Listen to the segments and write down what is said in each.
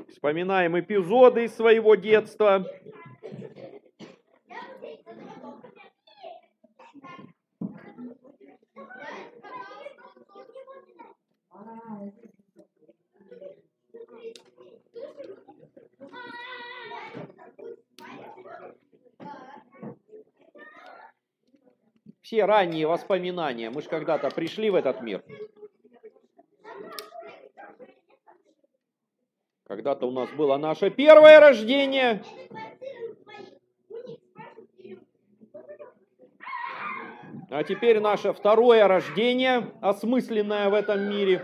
Вспоминаем эпизоды из своего детства. Все ранние воспоминания. Мы же когда-то пришли в этот мир. Когда-то у нас было наше первое рождение. А теперь наше второе рождение, осмысленное в этом мире.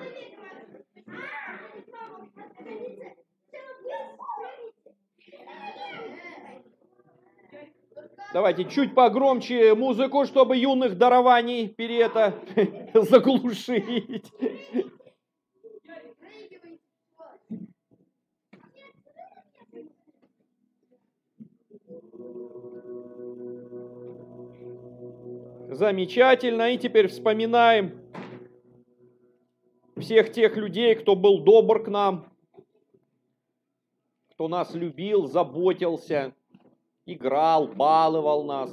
Давайте чуть погромче музыку, чтобы юных дарований заглушить. Замечательно. И теперь вспоминаем всех тех людей, кто был добр к нам, кто нас любил, заботился, играл, баловал нас.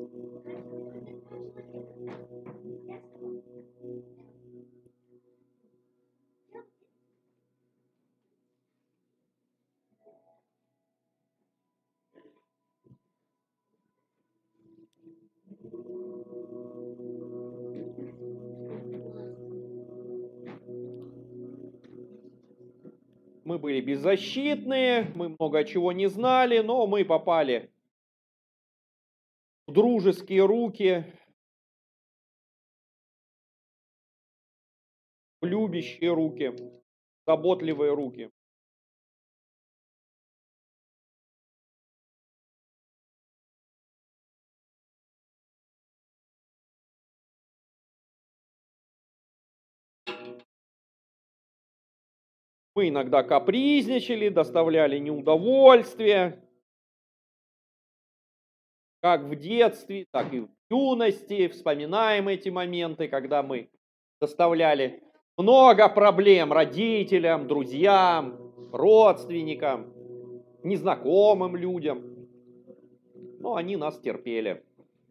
Мы были беззащитные, мы много чего не знали, но мы попали в дружеские руки, в любящие руки, заботливые руки. Мы иногда капризничали, доставляли неудовольствие, как в детстве, так и в юности. Вспоминаем эти моменты, когда мы доставляли много проблем родителям, друзьям, родственникам, незнакомым людям. Но они нас терпели.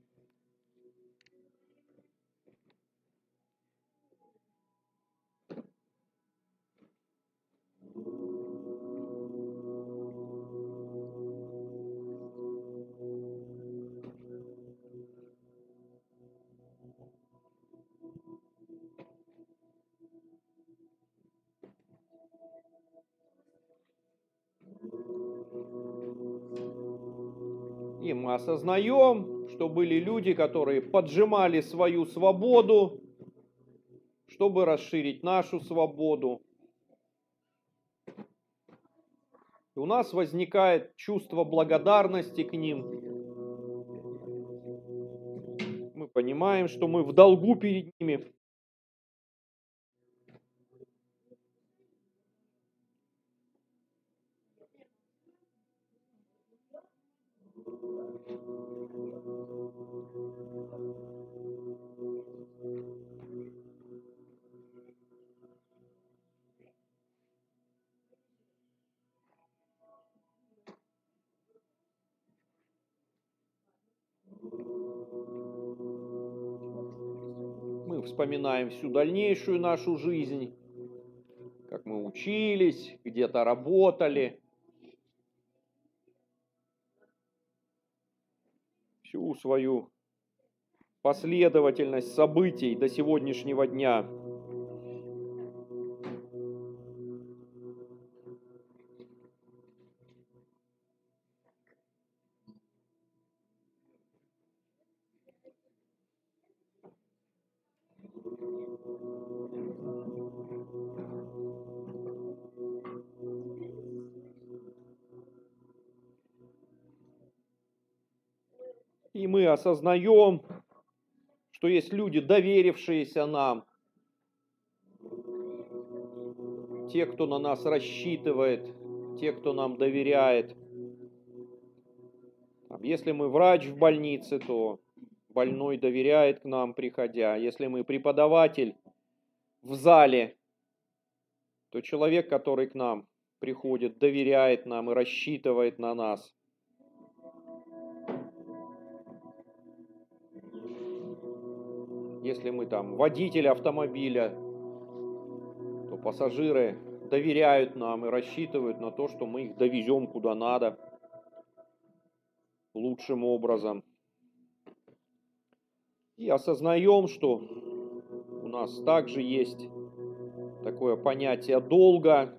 И мы осознаем, что были люди, которые поджимали свою свободу, чтобы расширить нашу свободу. И у нас возникает чувство благодарности к ним. Мы понимаем, что мы в долгу перед ними. Мы вспоминаем всю дальнейшую нашу жизнь, как мы учились, где-то работали, всю свою последовательность событий до сегодняшнего дня. И мы осознаем, что есть люди, доверившиеся нам, те, кто на нас рассчитывает, те, кто нам доверяет. Если мы врач в больнице, то больной доверяет к нам, приходя. Если мы преподаватель в зале, то человек, который к нам приходит, доверяет нам и рассчитывает на нас. Если мы там водитель автомобиля, то пассажиры доверяют нам и рассчитывают на то, что мы их довезем куда надо лучшим образом. И осознаем, что у нас также есть такое понятие долга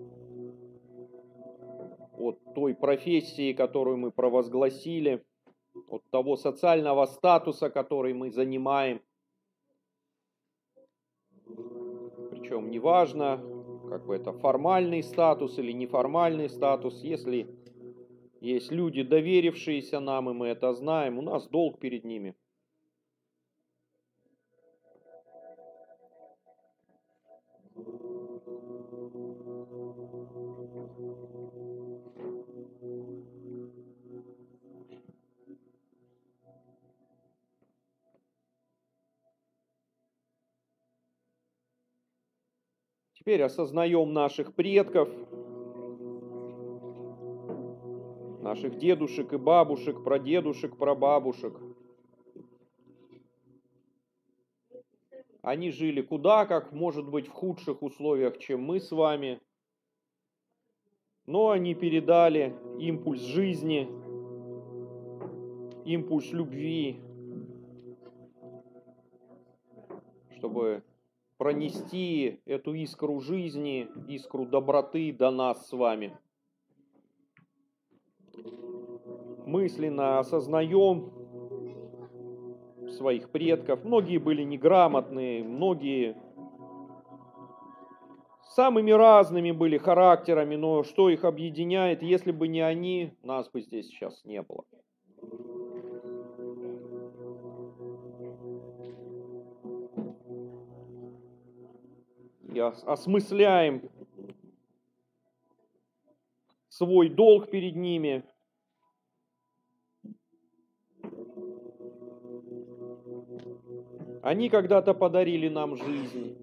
от той профессии, которую мы провозгласили, от того социального статуса, который мы занимаем. Причем неважно, как бы это формальный статус или неформальный статус, если есть люди, доверившиеся нам, и мы это знаем, у нас долг перед ними. Теперь осознаем наших предков, наших дедушек и бабушек, прадедушек, прабабушек. Они жили куда как, может быть, в худших условиях, чем мы с вами. Но они передали импульс жизни, импульс любви, чтобы пронести эту искру жизни, искру доброты до нас с вами. Мысленно осознаем своих предков. Многие были неграмотные, многие самыми разными были характерами, но что их объединяет? Если бы не они, нас бы здесь сейчас не было. И осмысляем свой долг перед ними. Они когда-то подарили нам жизнь.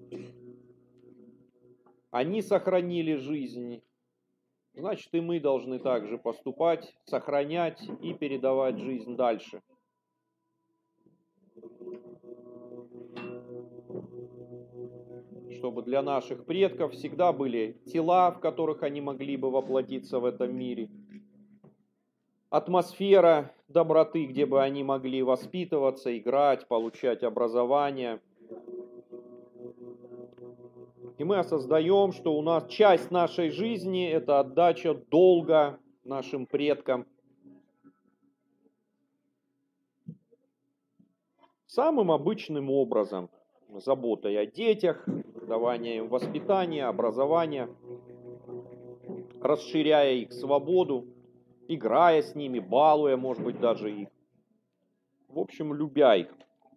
Они сохранили жизнь. Значит, и мы должны также поступать, сохранять и передавать жизнь дальше. Чтобы для наших предков всегда были тела, в которых они могли бы воплотиться в этом мире. Атмосфера доброты, где бы они могли воспитываться, играть, получать образование. И мы осознаем, что у нас часть нашей жизни – это отдача долга нашим предкам. Самым обычным образом. Заботой о детях, давание им воспитания, образования, расширяя их свободу, играя с ними, балуя, может быть, даже их. В общем, любя их.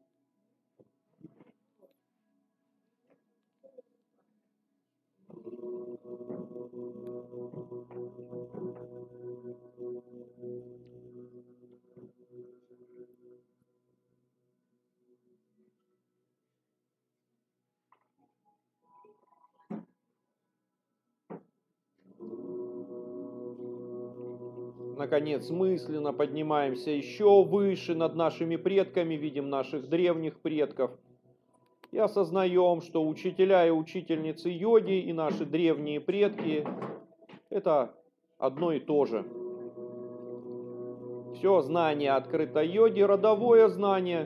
Наконец, мысленно поднимаемся еще выше над нашими предками, видим наших древних предков и осознаем, что учителя и учительницы йоги и наши древние предки – это одно и то же. Все знание открыто йоги, родовое знание.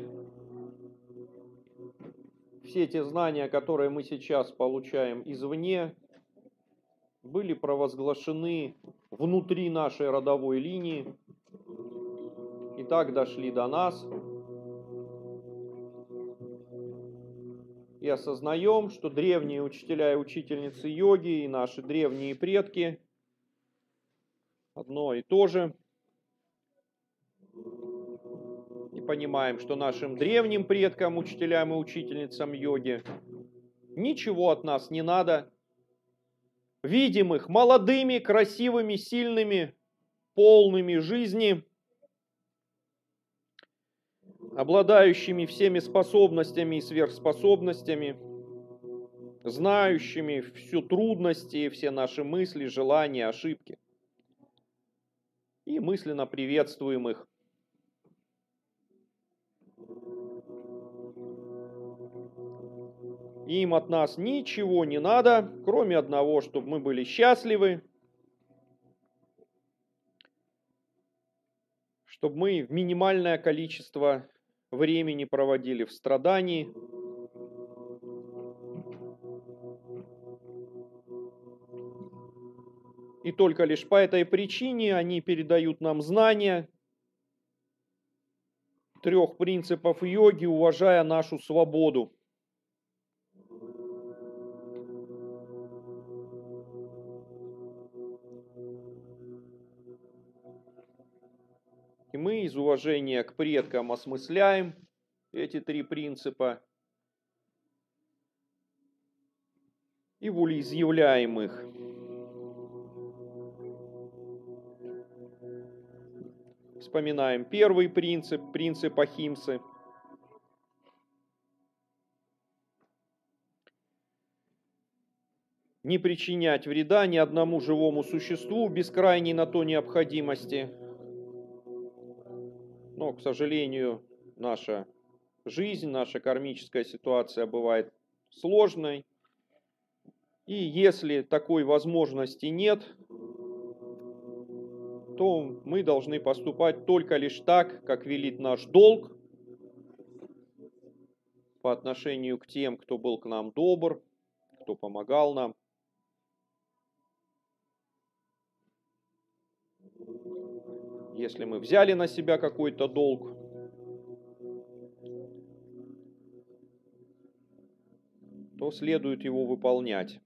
Все те знания, которые мы сейчас получаем извне, были провозглашены внутри нашей родовой линии и так дошли до нас. И осознаем, что древние учителя и учительницы йоги и наши древние предки одно и то же. И понимаем, что нашим древним предкам, учителям и учительницам йоги ничего от нас не надо. Видим их молодыми, красивыми, сильными, полными жизни, обладающими всеми способностями и сверхспособностями. знающими всю трудности, все наши мысли, желания, ошибки. И мысленно приветствуем их. Им от нас ничего не надо, кроме одного, чтобы мы были счастливы, чтобы мы в минимальное количество времени проводили в страдании. И только лишь по этой причине они передают нам знания 3 принципов йоги, уважая нашу свободу. И мы из уважения к предкам осмысляем эти 3 принципа и волеизъявляем их. Вспоминаем первый принцип, принцип Ахимсы. Не причинять вреда ни одному живому существу без крайней на то необходимости. Но, к сожалению, наша жизнь, наша кармическая ситуация бывает сложной. И если такой возможности нет, то мы должны поступать только лишь так, как велит наш долг по отношению к тем, кто был к нам добр, кто помогал нам. Если мы взяли на себя какой-то долг, то следует его выполнять.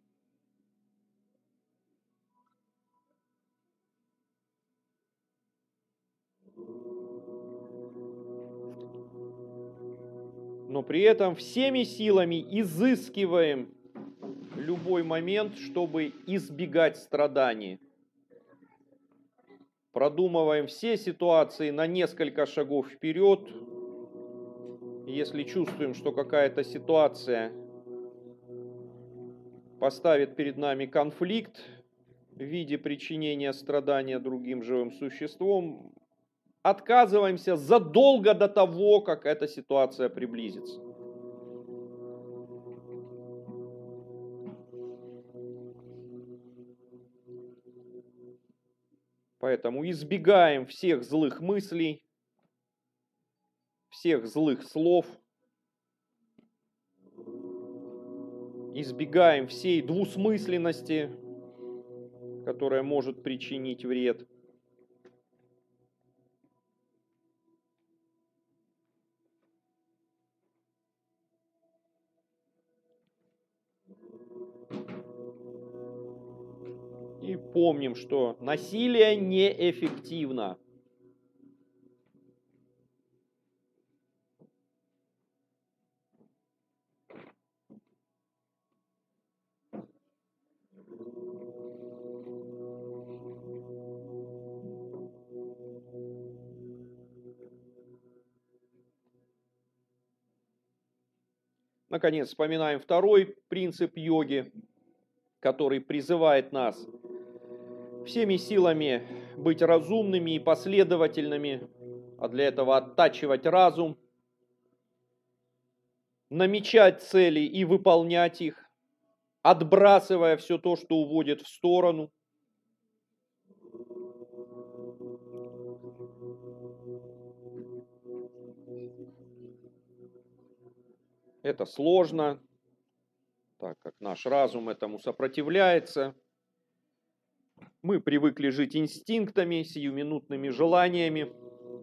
Но при этом всеми силами изыскиваем любой момент, чтобы избегать страданий. Продумываем все ситуации на несколько шагов вперед. Если чувствуем, что какая-то ситуация поставит перед нами конфликт в виде причинения страдания другим живым существам, отказываемся задолго до того, как эта ситуация приблизится. Поэтому избегаем всех злых мыслей, всех злых слов, избегаем всей двусмысленности, которая может причинить вред. И помним, что насилие неэффективно. Наконец, вспоминаем второй принцип йоги, который призывает нас всеми силами быть разумными и последовательными, а для этого оттачивать разум, намечать цели и выполнять их, отбрасывая все то, что уводит в сторону. Это сложно, так как наш разум этому сопротивляется. Мы привыкли жить инстинктами, сиюминутными желаниями.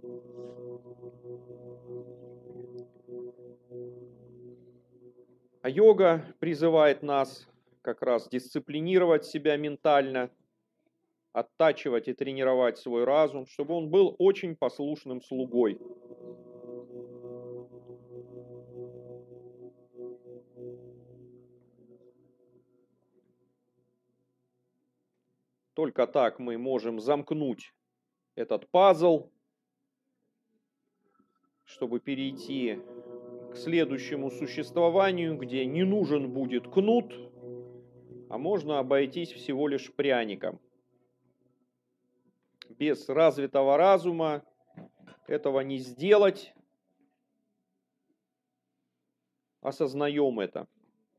А йога призывает нас как раз дисциплинировать себя ментально, оттачивать и тренировать свой разум, чтобы он был очень послушным слугой. Только так мы можем замкнуть этот пазл, чтобы перейти к следующему существованию, где не нужен будет кнут, а можно обойтись всего лишь пряником. Без развитого разума этого не сделать. Осознаем это.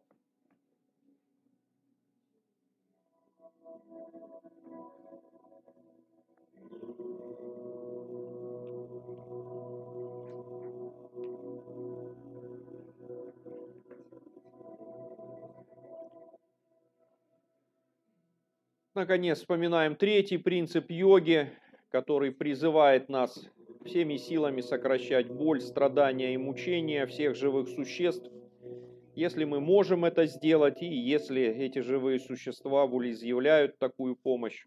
Наконец, вспоминаем третий принцип йоги, который призывает нас всеми силами сокращать боль, страдания и мучения всех живых существ, если мы можем это сделать, и если эти живые существа волеизъявляют такую помощь.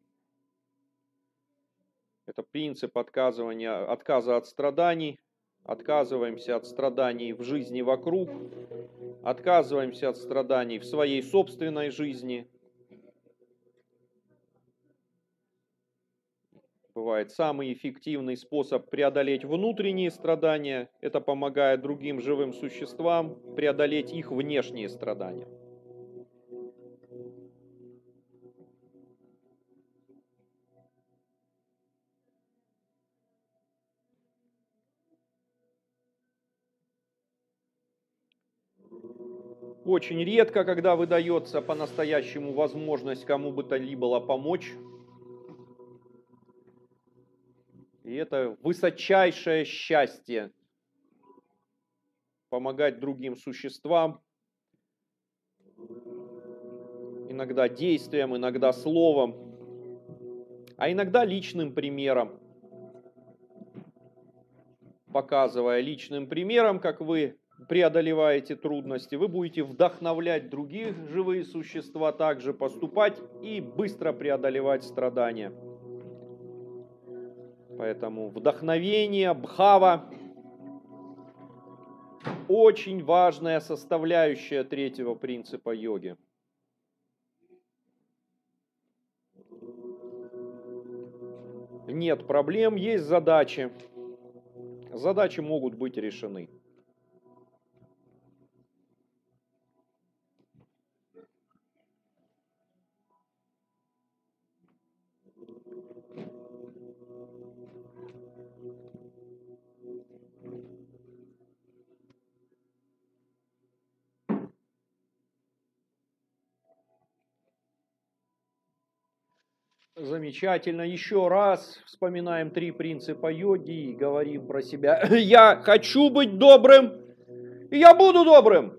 Это принцип отказа от страданий. Отказываемся от страданий в жизни вокруг, отказываемся от страданий в своей собственной жизни. Бывает самый эффективный способ преодолеть внутренние страдания, это помогает другим живым существам преодолеть их внешние страдания. Очень редко, когда выдается по-настоящему возможность кому бы то ни было помочь. И это высочайшее счастье помогать другим существам, иногда действием, иногда словом, а иногда личным примером. Показывая личным примером, как вы преодолеваете трудности, вы будете вдохновлять других живые существа также поступать и быстро преодолевать страдания. Поэтому вдохновение, бхава – очень важная составляющая третьего принципа йоги. Нет проблем, есть задачи. Задачи могут быть решены. Замечательно. Еще раз вспоминаем три принципа йоги и говорим про себя. Я хочу быть добрым, и я буду добрым.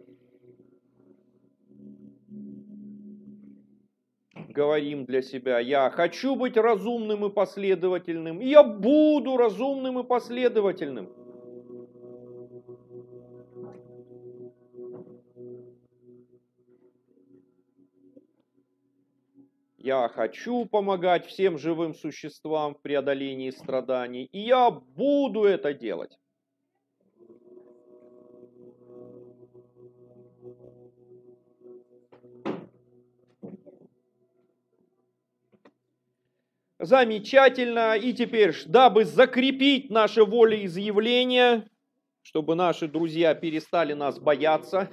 Говорим для себя. Я хочу быть разумным и последовательным, и я буду разумным и последовательным. Я хочу помогать всем живым существам в преодолении страданий, и я буду это делать. Замечательно. И теперь, дабы закрепить наше волеизъявление, чтобы наши друзья перестали нас бояться,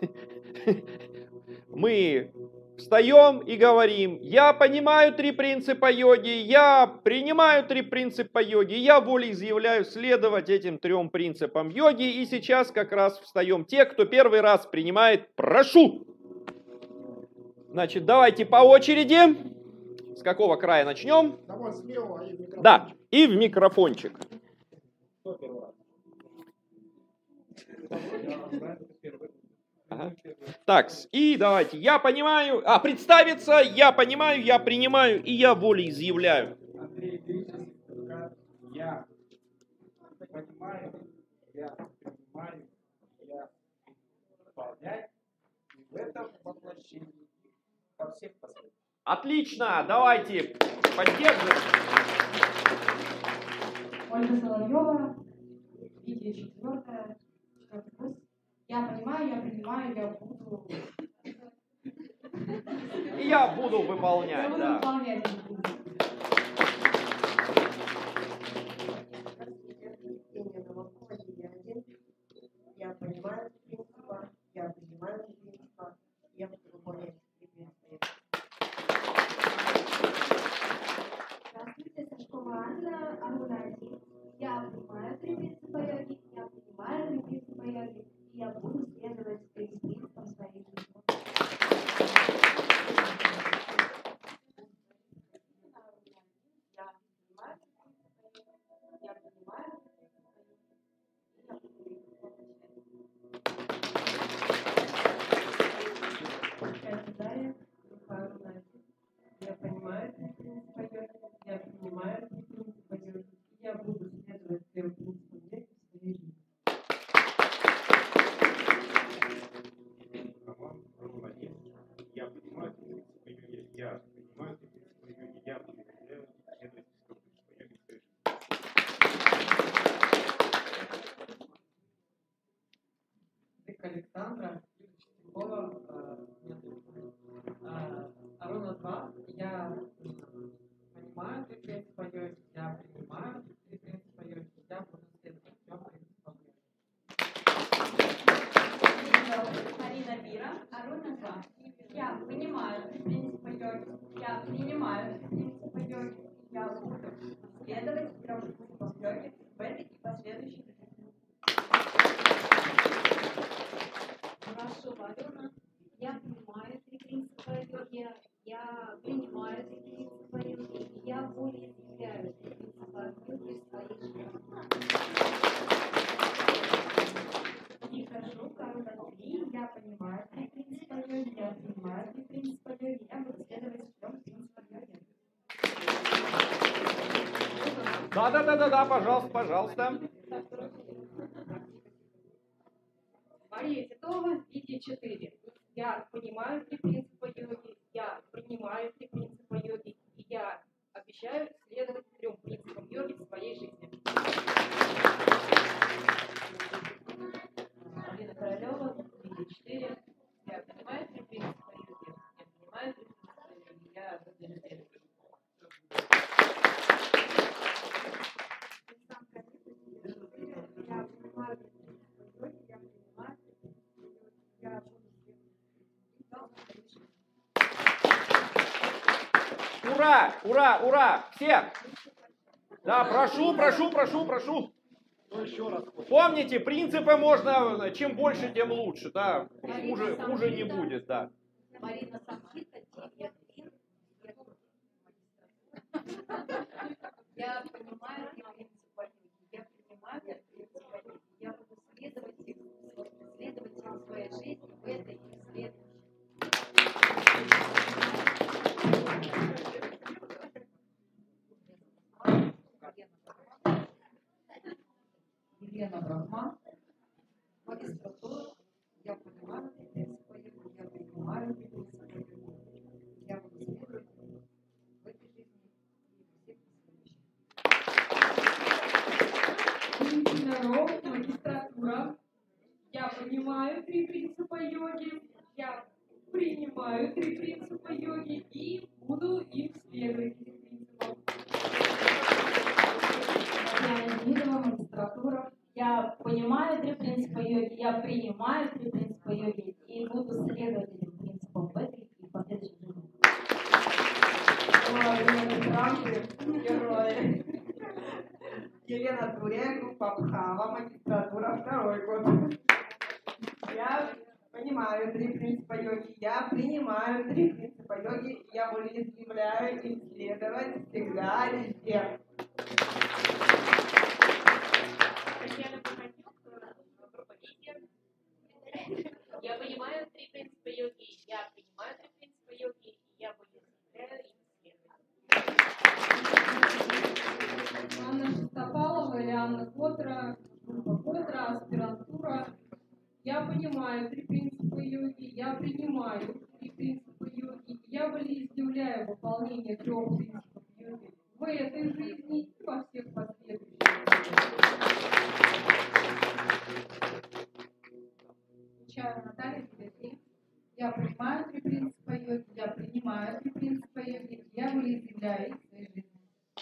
мы встаем и говорим: я понимаю три принципа йоги, я принимаю три принципа йоги, я волеизъявляю следовать этим трем принципам йоги. И сейчас как раз встаем те, кто первый раз принимает. Прошу! Значит, давайте по очереди. С какого края начнем? Да, и в микрофончик. Ага. Так, и давайте. Я понимаю, представиться, я понимаю, я принимаю, и я волеизъявляю. Я понимаю, я принимаю, я выполняю. И в этом воплощении во всех последствиях. Отлично, давайте поддержим. Ольга Соловьева, видео 4-й курс. Я понимаю, я принимаю, я буду. И я буду выполнять. Я буду Да. выполнять. Я понимаю принципа, я принимаю принципа, я буду выполнять принципы. понимаю три принципа йоги, я понимаю три принципа йоги, и я буду следовать этим принципам своей жизни. Я понимаю три принципа йоги, я принимаю три принципа йоги, и я буду следовать трем принципам йоги в своей жизни. Молодец. Я понимаю принципы йоги, я понимаю принципы йоги, я буду следовать принципам йоги в своей жизни. Дык Александра, Юрия Арона 2, я понимаю три принципа йоги, я принимаю три принципа йоги, я буду следовать трем принципам йоги. Марина Бира, Аруна 2. Я понимаю три принципа йоги, я принимаю три принципа йоги, я буду следовать трем принципам йоги в этой и последующей жизни. Хорошо, Алена, я понимаю три принципа йоги, я принимаю три принципа йоги, я волеизъявляю три принципа йоги в своей жизни. Нехорошо, Карла 3. Я понимаю три принципа йоги, я принимаю три принципа йоги, я буду следовать трем принципам йоги. Да, пожалуйста. Мария Титова, видео 4. Я понимаю три принципа йоги, я принимаю три принципа йоги, и я обещаю следовать трем принципам йоги в своей жизни. Алина Королева, видео 4. Я понимаю три принципа йоги, я принимаю три принципа йоги, я буду следовать. Ура! Все! Да, прошу. Ну, еще раз. Помните, принципы можно, чем больше, тем лучше, да. Хуже не будет, да. Марина Самхита, я понимаю три принципа йоги, я принимаю три принципа йоги, я буду следовать им в своей жизни, в этой и в следующей. Елена Брахман, магистратура. Я понимаю три принципа йоги, я принимаю три принципа йоги, я буду следовать в этой жизни и всех последующих. Народ, магистратура. Я понимаю три принципа йоги, я принимаю три принципа йоги и буду им следовать этим принципам. Я Леонидова, магистратура. Я понимаю три принципа йоги, я принимаю три принципа йоги и буду следовать этим принципам в этой и последующей жизни. Герои. Елена Турия, группа Бхава, магистратура, 2-й год. Я понимаю три принципа йоги, я принимаю три принципа йоги, я волеизъявляю им следовать всегда, везде. Татьяна Куханчук, группа «Лидер». Я понимаю три принципа йоги, я принимаю три принципа йоги, и я волеизъявляю им следовать. Анна Шестопалова или Анна Котра, группа Котра, аспирантура. Я понимаю три принципа йоги, я принимаю три принципа йоги, я волеизъявляю выполнение трех принципов йоги в этой жизни и во всех последующих. Отвечаю Наталья Федосеевна. Я понимаю три принципа йоги, я принимаю три принципа йоги, я волеизъявляю их в своей жизни.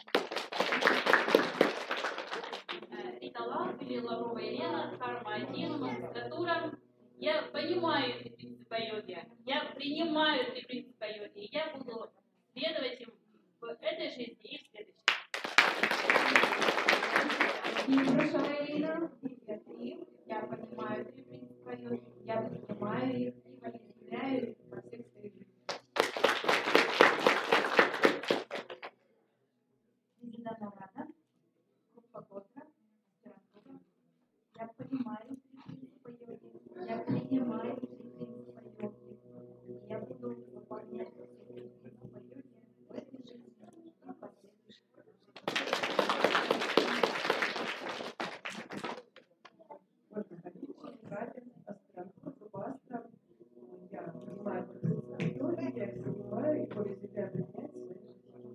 Рита Лав или Лаврова Елена, Карма-1, магистратура. Я понимаю три принципа йоги, я принимаю три принципа йоги, и я буду следовать им в этой жизни и в следующей. Кирюша Элина, я 3. Я понимаю 3 принципа йоги, я принимаю их и волеизъявляю их во всех своих жизнях. Низиданована, группа Готра, аспирантура. Я понимаю 3 принципа йоги, я принимаю 3 принципа йоги. Я буду выполнять все 3 принципа йоги в этой жизни и в последующих. Вот находитесь, Катя, аспирантура, Зубастра. Я понимаю, как это йоги, я их принимаю и волеизъявляю принять свои жизни.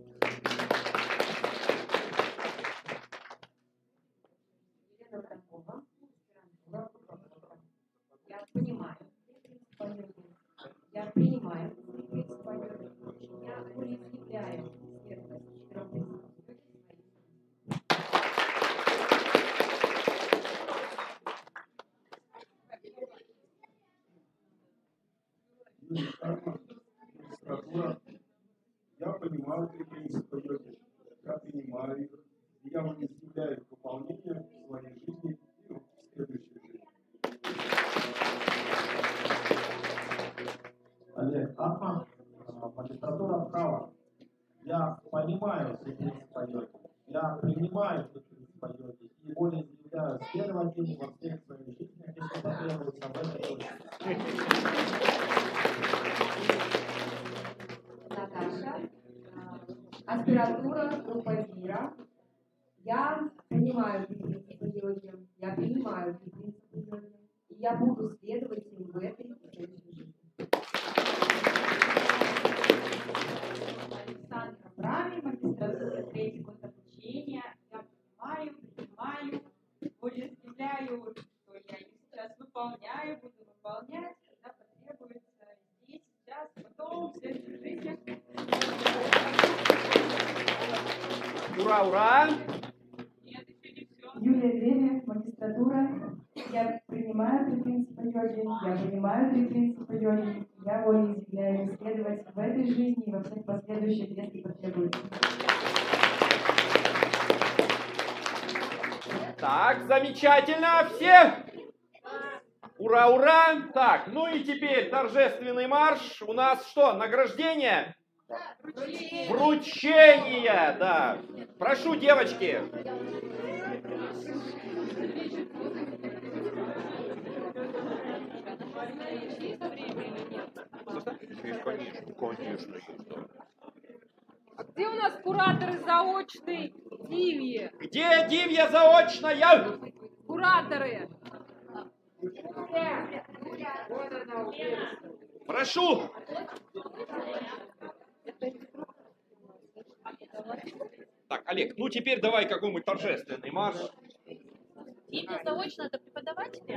Елена Танкова, аспирантура, группа Готра. Я понимаю 3 принципа йоги. Я принимаю 3 принципа йоги. Я волеизъявляю верность 4 принципам йоги в своей жизни. Магистратура. Я понимаю 3 принципа йоги. Я принимаю их. И я волеизъявляю их выполнение в своей жизни и в следующей жизни. Олег Атман, магистратура права. Я понимаю все принципы йоги. Я принимаю все принципы йоги и волеизъявляю следовать им во всех своих жизнях, если потребуется в этой жизни. Наташа, аспирантура, группа Вира. Я принимаю 3 принципа йоги, я принимаю 3 принципа йоги, и я буду следовать им в этой и в следующей жизни. Александра Брами, магистратура, 3-й год обучения. Я принимаю, волеизъявляю, что я их сейчас выполняю, буду выполнять, когда потребуется здесь, сейчас, потом, в следующих жизнях. Ура, ура! Нет, еще не все. Юлия Древе, магистратура. Я принимаю 3 принципа йоги, я принимаю 3 принципа йоги, я волеизъявляю исследовать в этой жизни и во всех последующих, если потребуется. Так, замечательно, все! Ура, ура! Так, ну и теперь торжественный марш. У нас что, награждение? Вручение, да. Прошу, девочки. Конечно. А где у нас кураторы заочной Дивьи? Где Дивья заочная? Кураторы. Прошу. Так, Олег, ну теперь давай какой-нибудь торжественный марш. Имя заочно это преподаватели?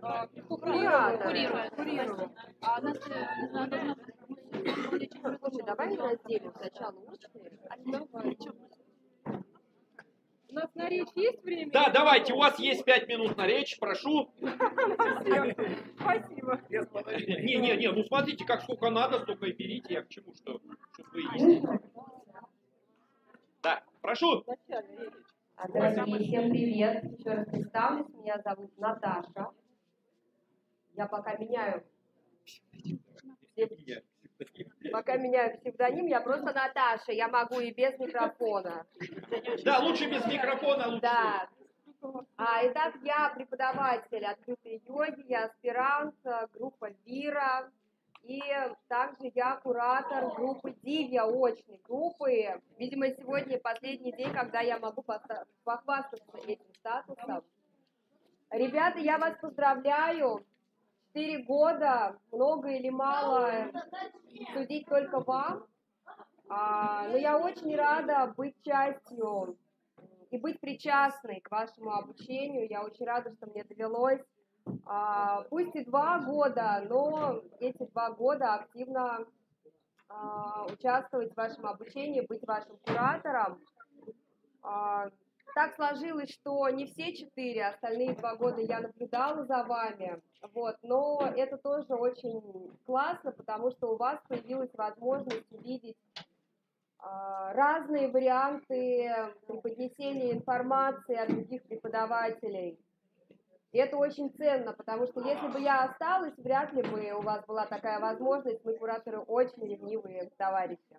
Курирую. А нас должна быть. Давай разделим сначала учные, а потом У нас на речь есть время? Да, давайте, у вас есть 5 минут на речь, прошу. Спасибо. Не, ну смотрите, как сколько надо, столько и берите, я к чему, что вы есть. Да, прошу. Дорогие, всем привет. Еще раз представлюсь. Меня зовут Наташа. Я пока меняю псевдоним. Я просто Наташа. Я могу и без микрофона. Да, лучше без микрофона, лучше. Да. Итак, я преподаватель открытой йоги, я аспирант группы Вира. И также я куратор группы Дивья, очной группы. Видимо, сегодня последний день, когда я могу похвастаться этим статусом. Ребята, я вас поздравляю. 4 года, много или мало, судить только вам. Но я очень рада быть частью и быть причастной к вашему обучению. Я очень рада, что мне довелось. Пусть и 2 года, но эти 2 года активно участвовать в вашем обучении, быть вашим куратором. Так сложилось, что не все 4, остальные 2 года я наблюдала за вами. Вот, но это тоже очень классно, потому что у вас появилась возможность увидеть разные варианты преподнесения информации от других преподавателей. И это очень ценно, потому что если бы я осталась, вряд ли бы у вас была такая возможность. Мы, кураторы, очень ревнивые товарищи.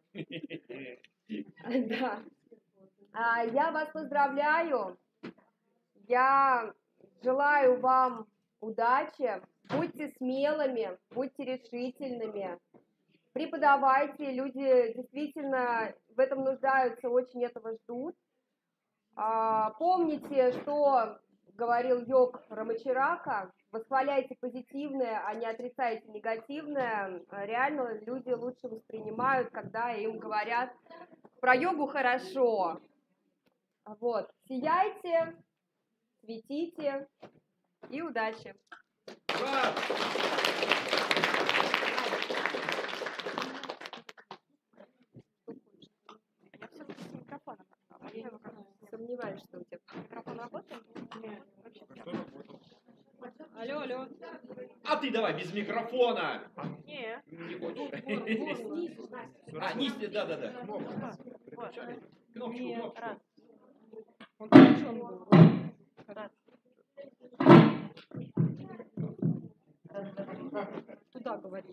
Да. Я вас поздравляю. Я желаю вам удачи. Будьте смелыми, будьте решительными. Преподавайте. Люди действительно в этом нуждаются, очень этого ждут. Помните, что говорил йог Рамачарака: восхваляйте позитивное, а не отрицайте негативное. Реально люди лучше воспринимают, когда им говорят про йогу хорошо. Вот. Сияйте, светите и удачи! Сомневаюсь, что у тебя микрофон работает? Нет, вообще. Алло, алло. А ты давай без микрофона. Нет. Не хочешь? Низ, да. Кнопочку. Раз. Он включен был. Раз. Туда говори.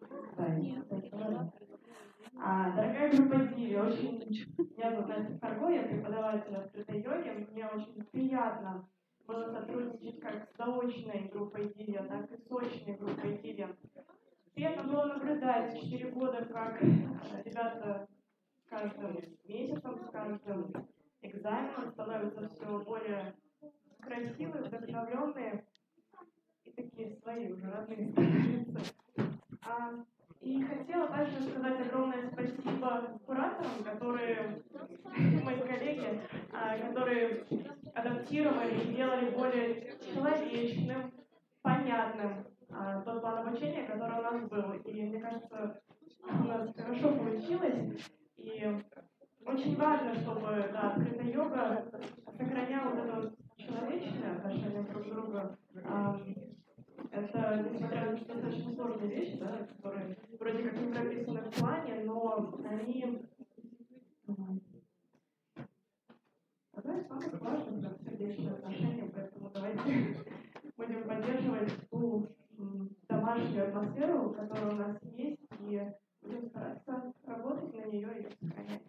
Дорогая группа Диви, меня зовут Настя Харго, я преподаватель открытой йоги. Мне очень приятно было сотрудничать как с заочной группой Диви, так и с очной группой Диви. Приятно было наблюдать 4 года, как ребята с каждым месяцем, с каждым экзаменом становятся все более красивые, вдохновленные и такие свои уже родные становятся. И хотела также сказать огромное спасибо кураторам, которые, мои коллеги, которые адаптировали и сделали более человечным, понятным тот план обучения, который у нас был. И мне кажется, у нас хорошо получилось. И очень важно, чтобы открытая йога сохраняла вот это человечное отношение друг к другу. Это, несмотря на то, что это очень сложные вещи, которые вроде как не прописаны в плане, но они... Одно из самых важных сердечных отношений, поэтому давайте будем поддерживать ту домашнюю атмосферу, которая у нас есть, и будем стараться работать на нее и сохранять.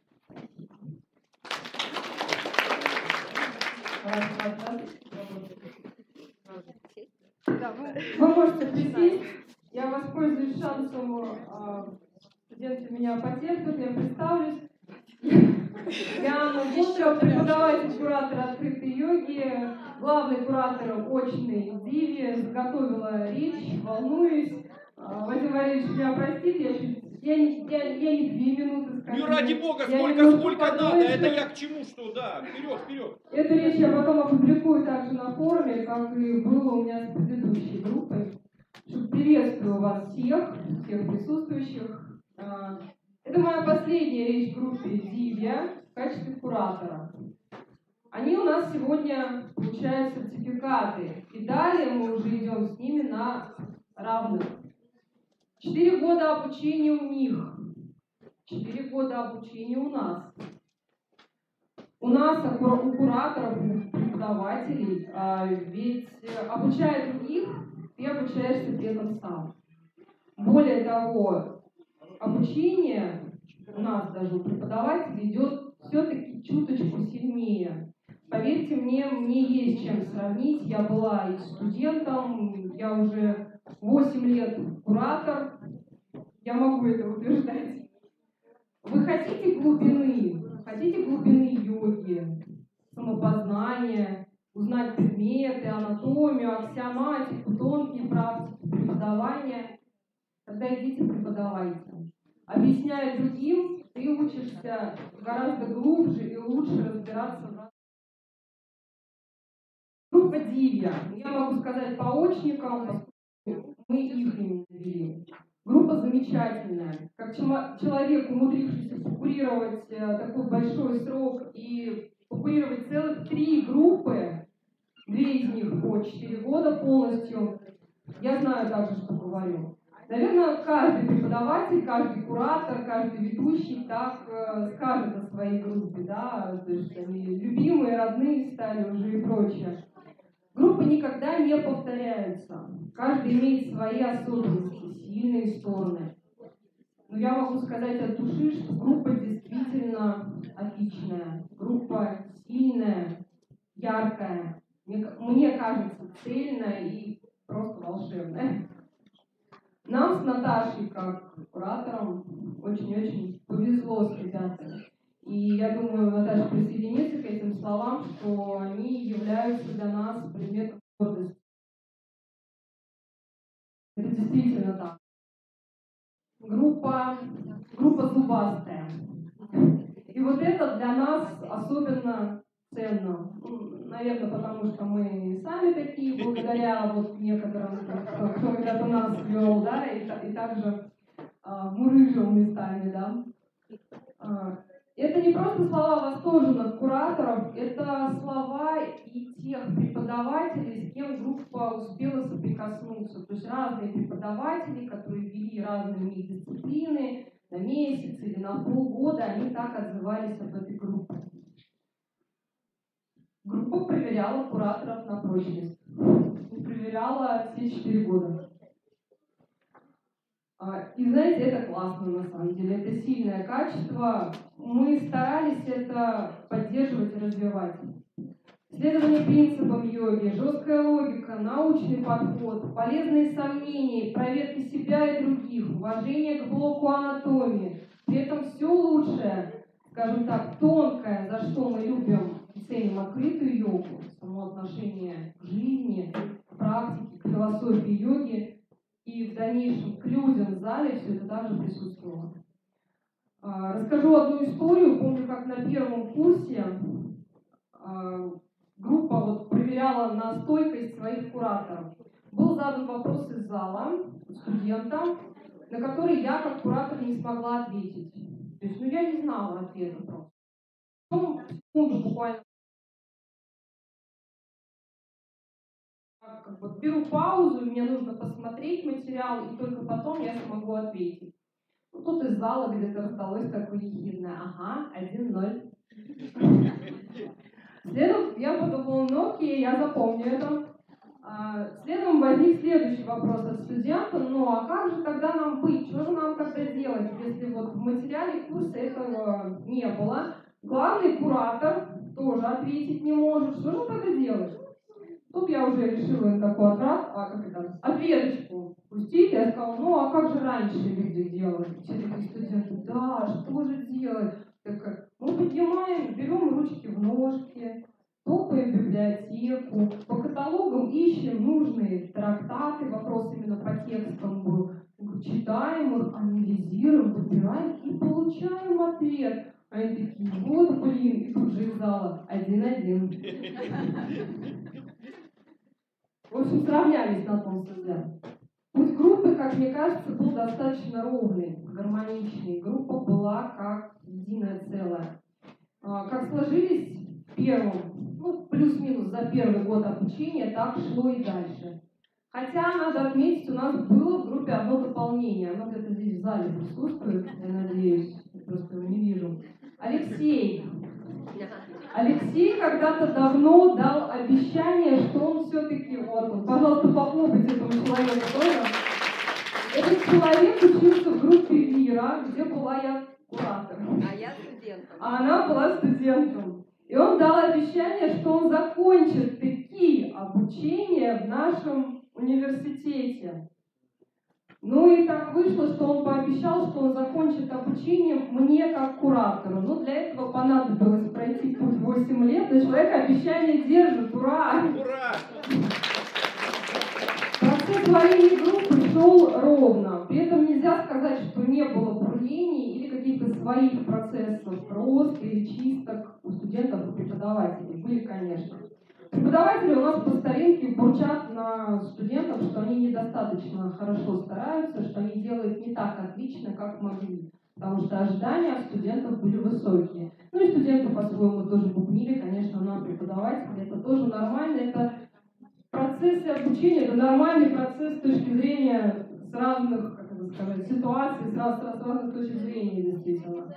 Вы можете присесть. Я воспользуюсь шансом, студенты меня потерпят, я представлюсь. Я Анна Бодрова, преподаватель, куратор открытой йоги, главный куратор очной Диви, заготовила речь, волнуюсь. Вадим Валерьевич меня простит, я не 2 минуты скажу. Ну ради бога, сколько надо, это я к чему, что, да, вперед. Эту речь я потом опубликую также на форуме, как и было у меня с предыдущей группой. Приветствую вас всех присутствующих. Это моя последняя речь в группе Дивия в качестве куратора. Они у нас сегодня получают сертификаты, и далее мы уже идем с ними на равных. 4 года обучения у них, 4 года обучения у нас. У нас, у кураторов, у преподавателей, ведь обучая других, ты обучаешься при этом сам. Более того, обучение у нас даже у преподавателей идет все-таки чуточку сильнее. Поверьте мне есть чем сравнить. Я была и студентом, я уже 8 лет куратор, я могу это утверждать. Вы хотите глубины йоги, самопознания, узнать предметы, анатомию, аксиоматику, тонкие практики, преподавания, тогда идите преподавайте. Объясняя другим, ты учишься гораздо глубже и лучше разбираться в группа Дивия. Я могу сказать по очникам, мы их именно вели. Группа замечательная. Как человек, умудрившийся покурировать такой большой срок и покурировать целых 3 группы, 2 из них по 4 года полностью, я знаю также, что говорю. Наверное, каждый преподаватель, каждый куратор, каждый ведущий так скажет о своей группе, да, то есть они любимые, родные стали уже и прочее. Группы никогда не повторяются. Каждый имеет свои особенности, сильные стороны. Но я могу сказать от души, что группа действительно отличная. Группа сильная, яркая. Мне кажется, цельная и просто волшебная. Нам с Наташей, как куратором, очень-очень повезло с ребятами. И я думаю, Наташа присоединится к этим словам, что они являются для нас предметом гордости. Это действительно так. Группа зубастая. И вот это для нас особенно ценно. Наверное, потому что мы сами такие, благодаря вот некоторым, кто когда-то нас вел, да, и также мурыжил местами, да. Это не просто слова восторженных кураторов, это слова и тех преподавателей, с кем группа успела соприкоснуться. То есть разные преподаватели, которые вели разные дисциплины на месяц или на полгода, они так отзывались об этой группе. Группа проверяла кураторов на прочность. Проверяла все 4 года. И знаете, это классно на самом деле, это сильное качество. Мы старались это поддерживать и развивать. Следование принципам йоги, жесткая логика, научный подход, полезные сомнения, проверки себя и других, уважение к блоку анатомии. При этом все лучшее, скажем так, тонкое, за что мы любим и ценим открытую йогу, само отношение к жизни, к практике, к философии йоги, и в дальнейшем к людям в зале все это также присутствовало. Расскажу одну историю. Помню, как на первом курсе группа вот проверяла на стойкость своих кураторов. Был задан вопрос из зала студентам, на который я как куратор не смогла ответить. То есть, я не знала ответа просто. Потом, секунду буквально, беру паузу, мне нужно посмотреть материал, и только потом я смогу ответить. Тут из зала где-то раздалось такое ехидное: ага, 1-0. Следом я подумала, ну окей, я запомню это. Следом возник следующий вопрос от студента: ну а как же тогда нам быть? Что же нам тогда делать, если вот в материале курса этого не было? Главный куратор тоже ответить не может. Что же тогда делать? Тут я уже решила им такой ответочку пустить. Я сказала, ну а как же раньше люди делали? Все такие студенты: да, что же делать? Так, мы поднимаем, берем ручки в ножки, топаем в библиотеку, по каталогам ищем нужные трактаты, вопрос именно по текстам был, читаем их, анализируем, выбираем и получаем ответ. А они такие: вот блин, и тут же из зала 1-1. В общем, сравнялись на том суде. Путь группы, как мне кажется, был достаточно ровный, гармоничный. Группа была как единое целое. Как сложились в первом, плюс-минус за первый год обучения, так шло и дальше. Хотя, надо отметить, у нас было в группе одно дополнение. Оно где-то здесь в зале присутствует, я надеюсь, я просто его не вижу. Алексей когда-то давно дал обещание, что он все-таки, вот он, пожалуйста, похлопайте этому человеку тоже. Этот человек учился в группе Вира, где была я куратором. А я студентом. А она была студентом. И он дал обещание, что он закончит такие обучения в нашем университете. Ну и так вышло, что он пообещал, что он закончит обучение мне как куратору. Но для этого понадобилось пройти путь 8 лет, но человек обещание держит. Ура! Ура! Процесс варения группы шел ровно. При этом нельзя сказать, что не было бурлений или каких-то своих процессов, рост или чисток у студентов и преподавателей. Были, конечно. Преподаватели у нас по старинке бурчат на студентов, что они недостаточно хорошо стараются, что они делают не так отлично, как могли. Потому что ожидания от студентов были высокие. Ну и студенты по-своему тоже бубнили, конечно, на преподавателей. Это тоже нормально. Это процесс обучения, это нормальный процесс с точки зрения с разных сказать, ситуации с разных точек зрения, действительно.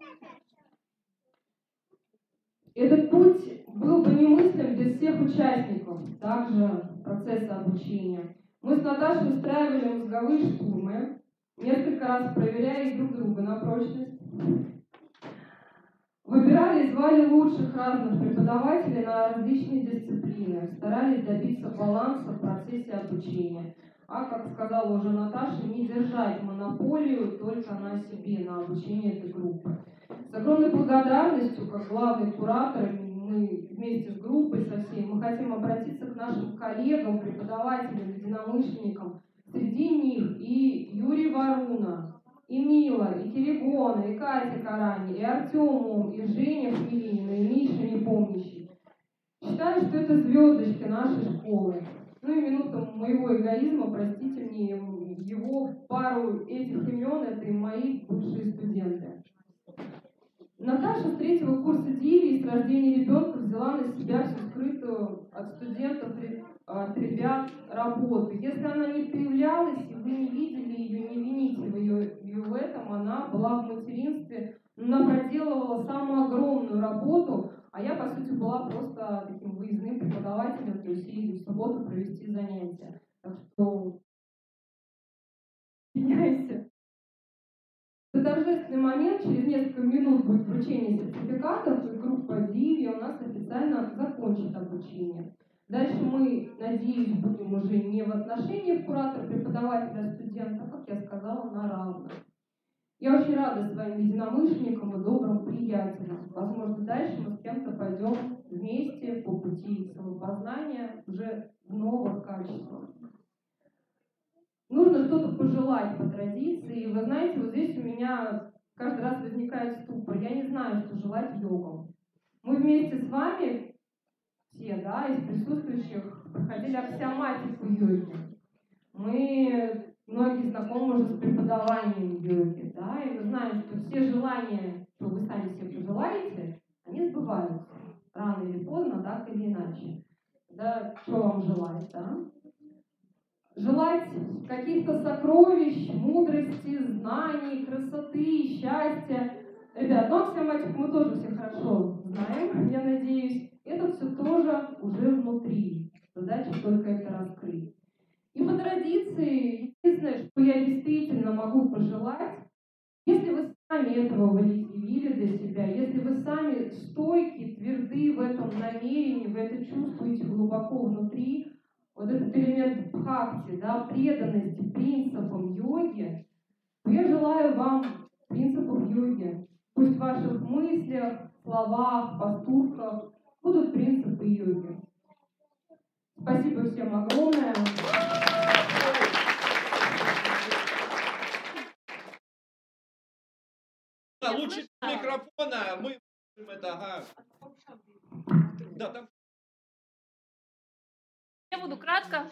Этот путь был бы немыслим без всех участников, также процесса обучения. Мы с Наташей устраивали мозговые штурмы, несколько раз проверяя друг друга на прочность. Выбирали и звали лучших разных преподавателей на различные дисциплины, старались добиться баланса в процессе обучения. А, как сказала уже Наташа, не держать монополию только на себе, на обучение этой группы. С огромной благодарностью, как главный куратор, мы вместе с группой, со всеми, мы хотим обратиться к нашим коллегам, преподавателям, единомышленникам. Среди них и Юрий Варуна, и Мила, и Теребона, и Катя Карани, и Артем, и Женя Филинина, и Миша Непомнящий. Считаю, что это звездочки нашей школы. Ну и минута моего эгоизма, простите мне, его пару этих имен, это и мои бывшие студенты. Наташа с 3-го курса ДИВИ и с рождения ребенка взяла на себя всю скрытую от студентов, от ребят работу. Если она не появлялась, и вы не видели ее, не вините ее в этом, она была в материнстве, она проделывала самую огромную работу, а я, по сути, была просто таким выездным преподавателем, то есть ей в субботу провести занятия. Так что меняйся. В торжественный момент, через несколько минут будет вручение сертификатов, и группа ДИВИ у нас официально закончит обучение. Дальше мы, надеюсь, будем уже не в отношении куратора, преподавателя, студента, а, как я сказала, на равных. Я очень рада своим единомышленникам и добрым приятелям. Возможно, дальше мы с кем-то пойдем вместе по пути самопознания уже в новых качествах. Нужно что-то пожелать по традиции. И вы знаете, вот здесь у меня каждый раз возникает ступор. Я не знаю, что желать йогам. Мы вместе с вами, все, да, из присутствующих, проходили аксиоматику йоги. Мы, многие знакомы уже с преподаванием йоги, да, и мы знаем, что все желания, что вы сами себе пожелаете, они сбываются. Рано или поздно, так или иначе. Да, что вам желать, да? Желать каких-то сокровищ, мудрости, знаний, красоты, счастья. Ребят, ну аксиоматику мы тоже все хорошо знаем, я надеюсь. Это все тоже уже внутри. Задача только это раскрыть. И по традиции, единственное, что я действительно могу пожелать, если вы сами этого волеизъявили для себя, если вы сами стойки, тверды в этом намерении, вы это чувствуете глубоко внутри, вот этот элемент бхакти, да, преданности принципам йоги, то я желаю вам принципов йоги. Пусть в ваших мыслях, словах, поступках будут принципы йоги. Спасибо всем огромное. Лучше с микрофона, мы это, ага. Да, там. Я буду кратко.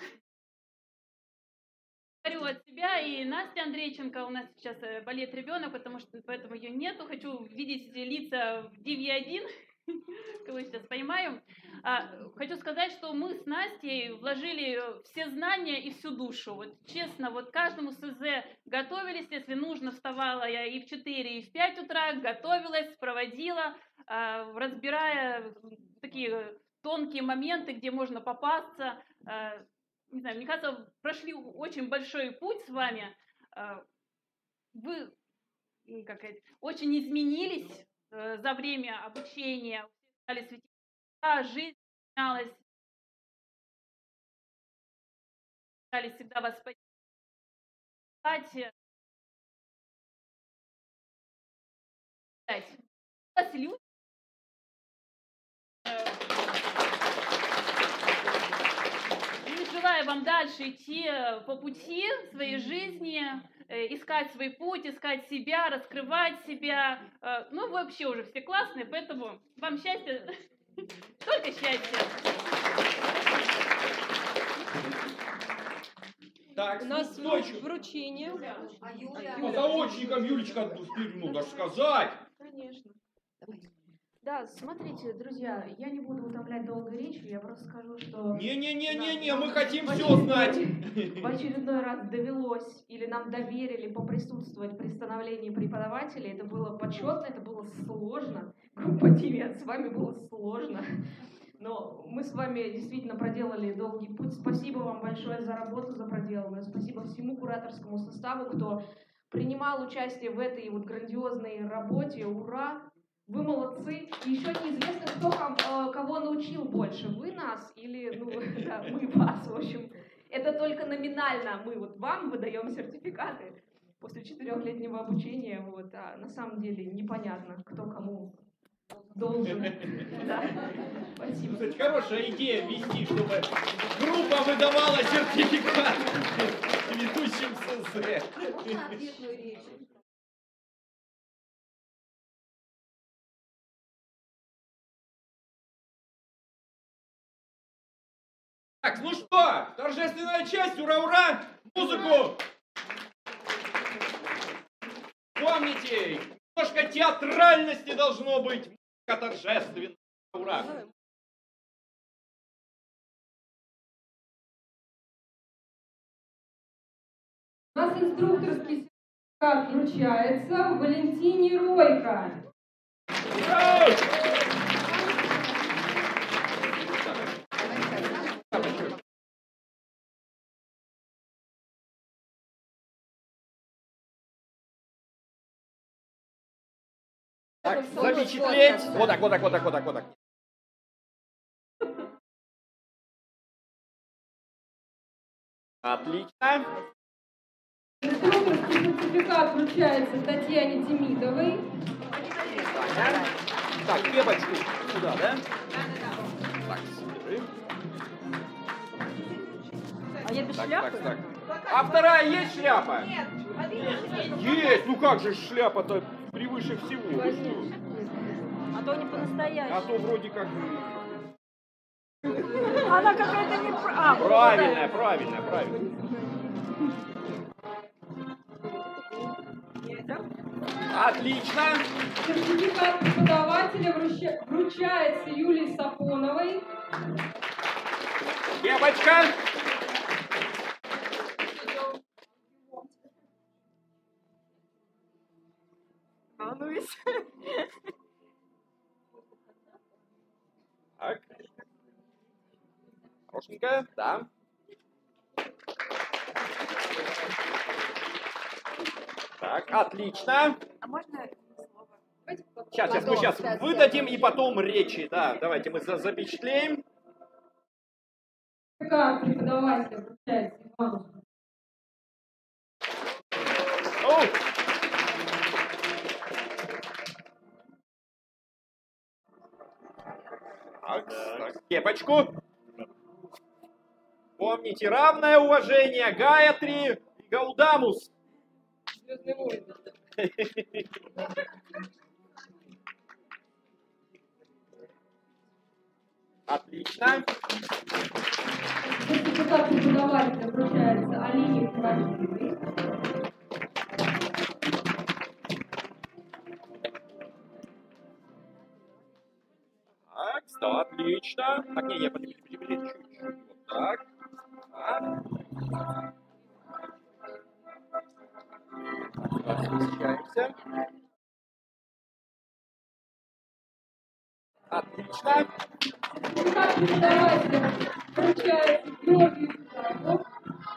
Говорю от себя, и Настя Андрейченко, у нас сейчас болеет ребенок, поэтому ее нету. Хочу видеть лица в DV1, кого сейчас поймаю. Хочу сказать, что мы с Настей вложили все знания и всю душу. Вот честно, вот каждому СЗ готовились, если нужно, вставала я и в 4, и в 5 утра, готовилась, проводила, разбирая такие тонкие моменты, где можно попасться. Не знаю, мне кажется, прошли очень большой путь с вами. Вы очень изменились за время обучения, стали светить, жизнь менялась, стали всегда вас поддержать. У вас люди. Желаю вам дальше идти по пути своей жизни, искать свой путь, искать себя, раскрывать себя. Ну, вы вообще уже все классные, поэтому вам счастья, только счастья. Так, у нас вручение. По заочникам, Юлечка, ну, даже сказать. Конечно. Да, смотрите, друзья, я не буду утомлять долгой речью, я просто скажу, что... Не-не-не-не-не, нам мы хотим в все знать. В очередной раз довелось, или нам доверили поприсутствовать при становлении преподавателей. Это было почетно, это было сложно. Группа 9, с вами было сложно. Но мы с вами действительно проделали долгий путь. Спасибо вам большое за работу, за проделанную. Спасибо всему кураторскому составу, кто принимал участие в этой вот грандиозной работе. Ура! Вы молодцы. И еще неизвестно, кто кого научил больше. Вы нас или да, мы вас. В общем, это только номинально. Мы вот вам выдаем сертификаты после 4-летнего обучения. Вот, а на самом деле непонятно, кто кому должен. Да. Спасибо. Кстати, хорошая идея ввести, чтобы группа выдавала сертификат ведущим СЗ. Можно ответную речь? Так, ну что, торжественная часть, ура-ура! Музыку! Помните, немножко театральности должно быть. Музыка торжественная, ура! У нас инструкторский сертификат вручается Валентине Ройко. Так, запечатлеть. Вот так, вот так, вот так, вот так, вот так. Отлично. Инструкторский сертификат вручается Татьяне Демидовой. Так, кепочку сюда, да? Так, держи. А я без Так, шляпы? так. А вторая есть шляпа? Нет. Есть! Ну как же шляпа-то превыше всего. Вы что? А то не по-настоящему. А то вроде как... Она какая-то не... Правильная, правильная, правильная. Отлично! Сертификат преподавателя вручается Юлии Сафоновой. Кепочка! Так. Хорошенькая, да. Так, отлично. А можно слово? Сейчас мы сейчас выдадим и потом речи. Да, давайте мы запечатлеем. Сертификат преподавателя вручается Ивану. Так, кепочку. Помните, равное уважение Гаятри и Гаудамус. Звездные войны. Отлично. Сертификат преподавателя вручается Алине Красивой. Так, да, отлично. Так, не, чуть-чуть. Вот так. Смещаемся. Отлично. Сертификат преподавателя вручается Георгию Федорову.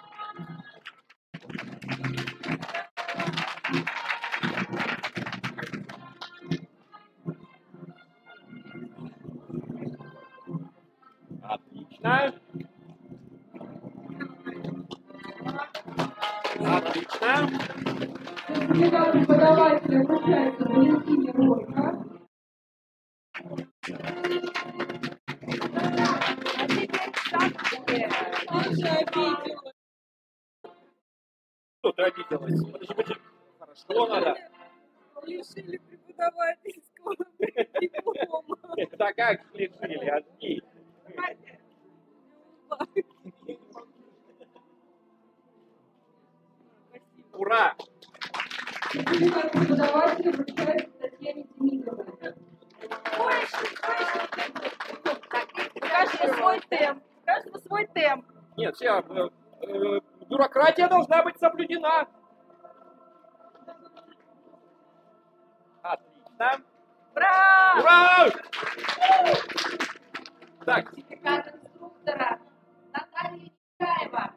Отлично. Отлично. Сертификат преподавателя вручается Валентине Ройко. Что-то обиделась. Подожди. Хорошо, надо. Лишили преподавательского диплома. Да как лишили? Одни. Ура! Сертификат преподавателя вручается Татьяне Демидовой. Покажи свой темп. Каждому свой темп. Нет, все, бюрократия должна быть соблюдена. Отлично. Браво! Ура! Так, Сертификат инструктора Наталья Чаева.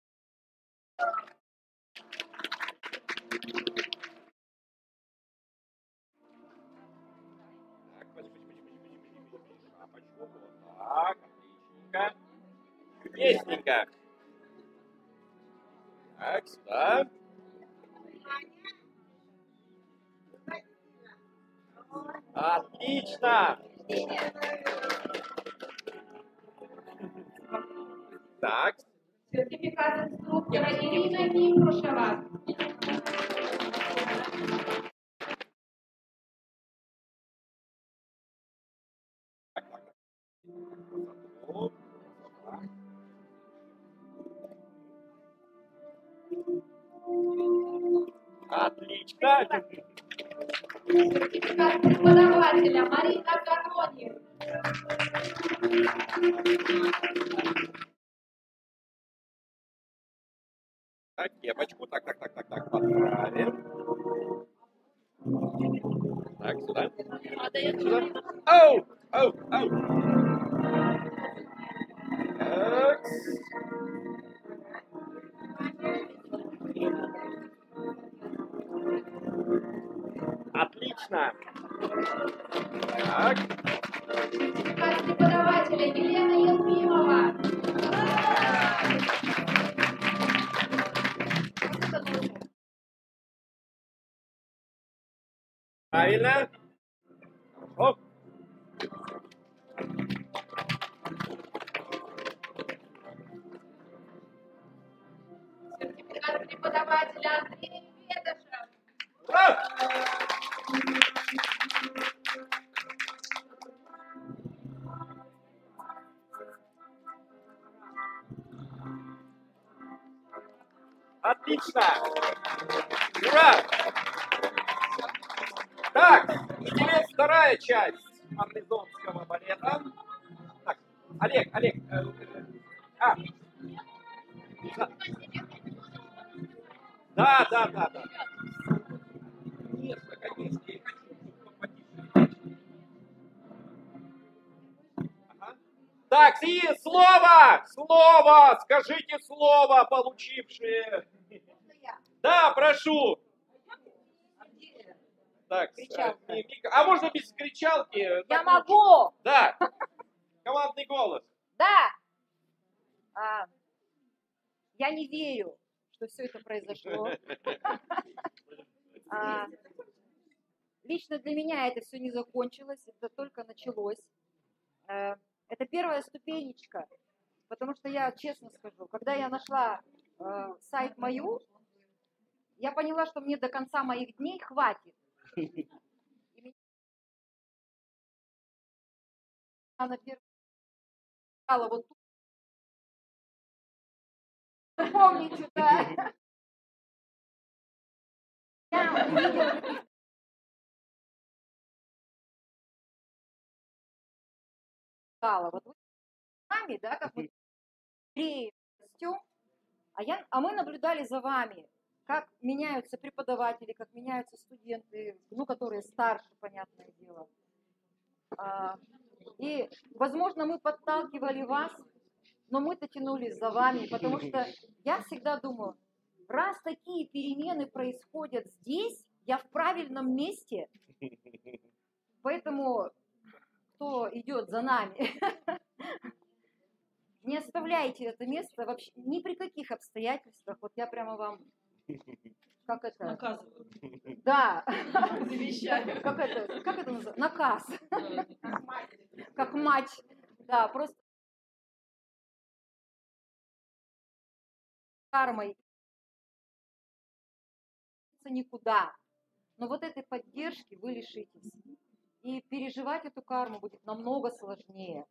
шапочку. Вот так, отличненько. Чудесненько. Так, сюда. Отлично! Так, Сертификат инструктора Ирина Мимрушева. отлично. Сертификат преподавателя Марина Гарони. Так, кепочку. Так, подправим. Так, сюда. Сюда. Оу! Оу! Оу! Так. Отлично. Так. Сертификат преподавателя Елена Елпимова. Правильно. Хорошо. Сертификат преподавателя Андрей Ведышев. Ура! Отлично! Ура! Так, и теперь вторая часть марлезонского балета. Так, Олег, Да. Конечно, конечно. Я хочу потише. Ага. Так, и слово, скажите слово, получившие. Да, прошу. Так, а можно без кричалки? Я могу! Да. Командный голос. Да! Я не верю, что все это произошло. Лично для меня это все не закончилось, это только началось. Это первая ступенечка, потому что я честно скажу, когда я нашла сайт Мою, я поняла, что мне до конца моих дней хватит. Она первая вот тут. Помните, да? Я увидела вот вы с вами, да, как мы растем, а мы наблюдали за вами, как меняются преподаватели, как меняются студенты, ну, которые старше, понятное дело. И, возможно, мы подталкивали вас, но мы-то тянулись за вами, потому что я всегда думаю, раз такие перемены происходят здесь, я в правильном месте, поэтому кто идет за нами, не оставляйте это место вообще ни при каких обстоятельствах. Вот я прямо вам, как это? Наказываю. Да. Завещаю. Как это называется? Наказ. Как мать. Да, просто кармой никуда. Но вот этой поддержки вы лишитесь. И переживать эту карму будет намного сложнее.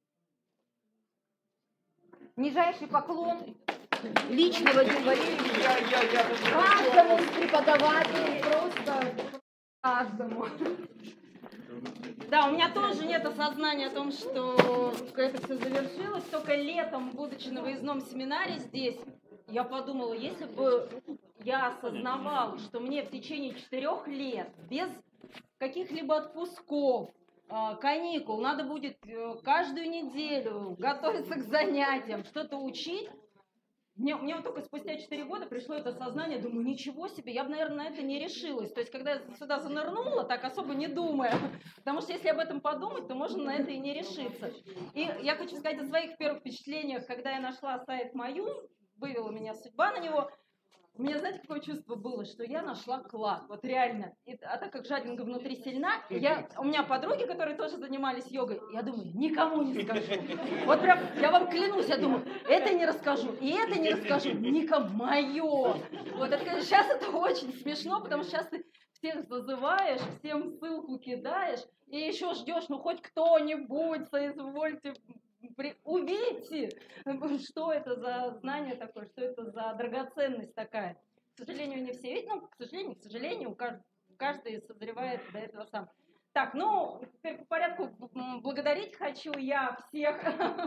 Нижайший поклон лично Владимир Валерьевич каждому из преподавателей, просто каждому. Да, у меня тоже нет осознания о том, что это все завершилось. Только летом, будучи на выездном семинаре здесь, я подумала, если бы я осознавала, что мне в течение 4 лет без каких-либо отпусков, каникул, надо будет каждую неделю готовиться к занятиям, что-то учить. Мне вот только спустя 4 года пришло это сознание, думаю, ничего себе, я бы, наверное, на это не решилась. То есть, когда я сюда занырнула, так особо не думая, потому что если об этом подумать, то можно на это и не решиться. И я хочу сказать о своих первых впечатлениях, когда я нашла сайт Мою, вывела меня судьба на него. У меня, знаете, какое чувство было, что я нашла клад, вот реально. А так как жадинка внутри сильна, у меня подруги, которые тоже занимались йогой, я думаю, никому не скажу. Вот прям, я вам клянусь, я думаю, это не расскажу, и это не расскажу, никому, мое. Вот это, конечно, сейчас это очень смешно, потому что сейчас ты всех зазываешь, всем ссылку кидаешь, и еще ждешь, ну хоть кто-нибудь, соизвольте увидите, что это за знание такое, что это за драгоценность такая. К сожалению, не все видят, но, к сожалению, каждый созревает до этого сам. Так, ну, теперь по порядку благодарить хочу я всех.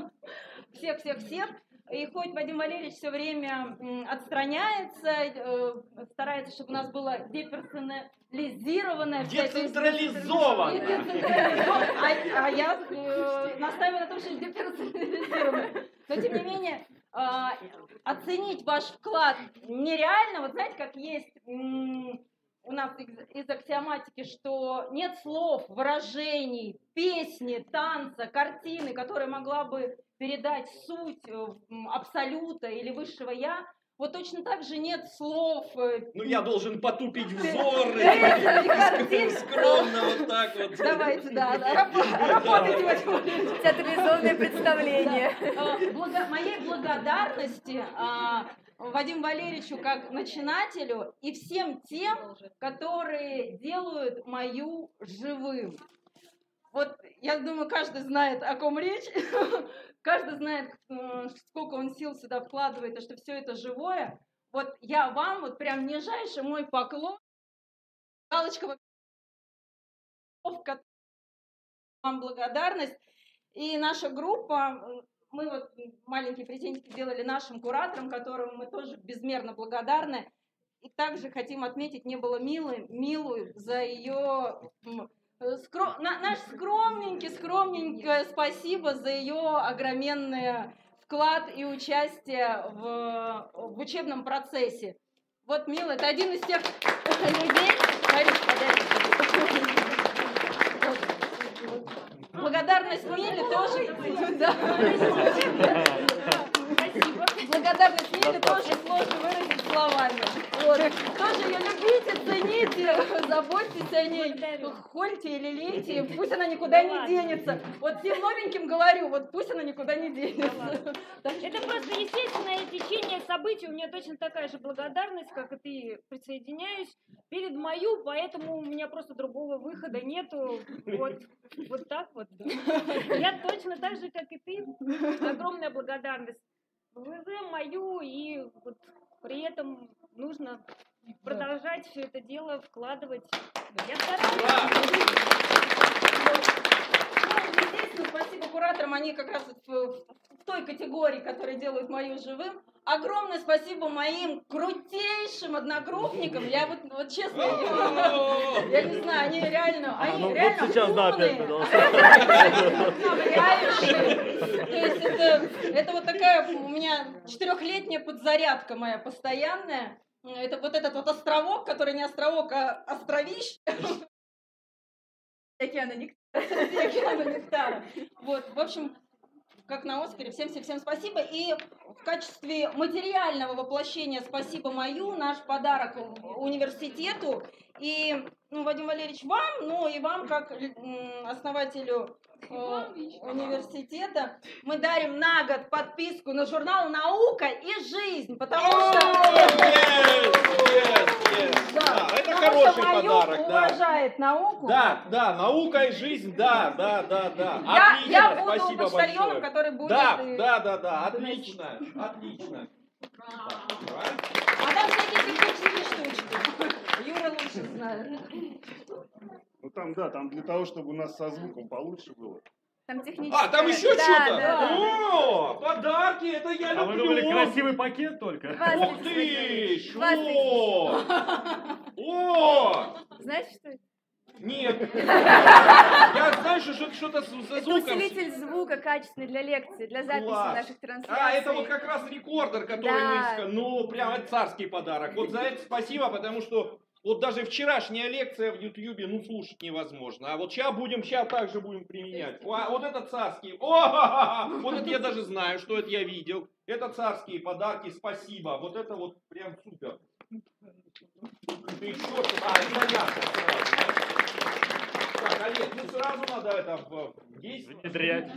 И хоть Вадим Валерьевич все время отстраняется, старается, чтобы у нас было деперсонализированное. Децентрализованно. А я настаиваю на том, что деперсонализированное. Но, тем не менее, оценить ваш вклад нереально. Вот знаете, как есть у нас из аксиоматики, что нет слов, выражений, песни, танца, картины, которая могла бы передать суть абсолюта или высшего я. Вот точно так же нет слов. Ну, я должен потупить взор, скромно вот так вот. Давайте, да, работайте в этом. Театрализованное представление. Моей благодарности Вадиму Валерьевичу как начинателю и всем тем, которые делают Мою живым. Вот я думаю, каждый знает, о ком речь. Каждый знает, сколько он сил сюда вкладывает, и что все это живое. Вот я вам, вот прям нижайший мой поклон. Галочка, вам благодарность. И наша группа, мы вот маленькие презентики делали нашим кураторам, которым мы тоже безмерно благодарны. И также хотим отметить Милую за ее... Наш скромненькое спасибо за ее огроменный вклад и участие в учебном процессе. Вот, Мила, это один из тех людей... Благодарность Миле тоже... Благодарность Миле тоже сложно выразить словами. Вот. Тоже ее любите, цените, заботьтесь о ней, хольте или лейте, пусть она никуда не денется. Вот всем новеньким говорю, вот пусть она никуда не денется. Это просто естественное течение событий. У меня точно такая же благодарность, как и ты, присоединяюсь перед Мою, поэтому у меня просто другого выхода нету. Вот так вот. Я точно так же, как и ты. Огромная благодарность ВВЗ, Мою, и вот при этом нужно продолжать все это дело вкладывать. Я стараюсь. Спасибо кураторам, они как раз в той категории, которые делают Мою живым. Огромное спасибо моим крутейшим одногруппникам. Я вот честно, я не знаю, они реально умные. Вот сейчас, да, опять. То есть это вот такая у меня 4-летняя подзарядка моя постоянная. Это вот этот вот островок, который не островок, а островище. Океана Нектара. Вот, в общем, как на Оскаре. Всем спасибо. И в качестве материального воплощения спасибо Мою, наш подарок университету. И, Вадим Валерьевич, вам, и вам, как основателю университета, мы дарим на год подписку на журнал «Наука и жизнь», потому что... Это хороший подарок. Уважает науку. Да, наука и жизнь, да. Я Отлично, буду спасибо почтальоном, большое. который будет... Да, отлично. А там всякие технические штучки. Юра лучше знает. Ну там, да, там для того, чтобы у нас со звуком получше было. Там техническое. там еще Да, что-то? да. О, подарки, это я люблю. А вы думали, красивый пакет только? Ух ты, что? О! Знаете, что это? Нет. Я знаю, что что-то за Это звуком. усилитель звука качественный для лекции, для записи Класс. наших трансляций. А, это вот как раз рекордер, который Да. мы... Ну, прям это царский подарок. Вот за это спасибо, потому что вот даже вчерашняя лекция в Ютьюбе, ну, слушать невозможно. А вот сейчас также будем применять. Вот это царский. О, вот это я даже знаю, что это я видел. Это царские подарки, спасибо. Вот это вот прям супер. Ты еще что-то... это понятно сразу. Так, Олег, ну сразу надо это действовать. Внедрять.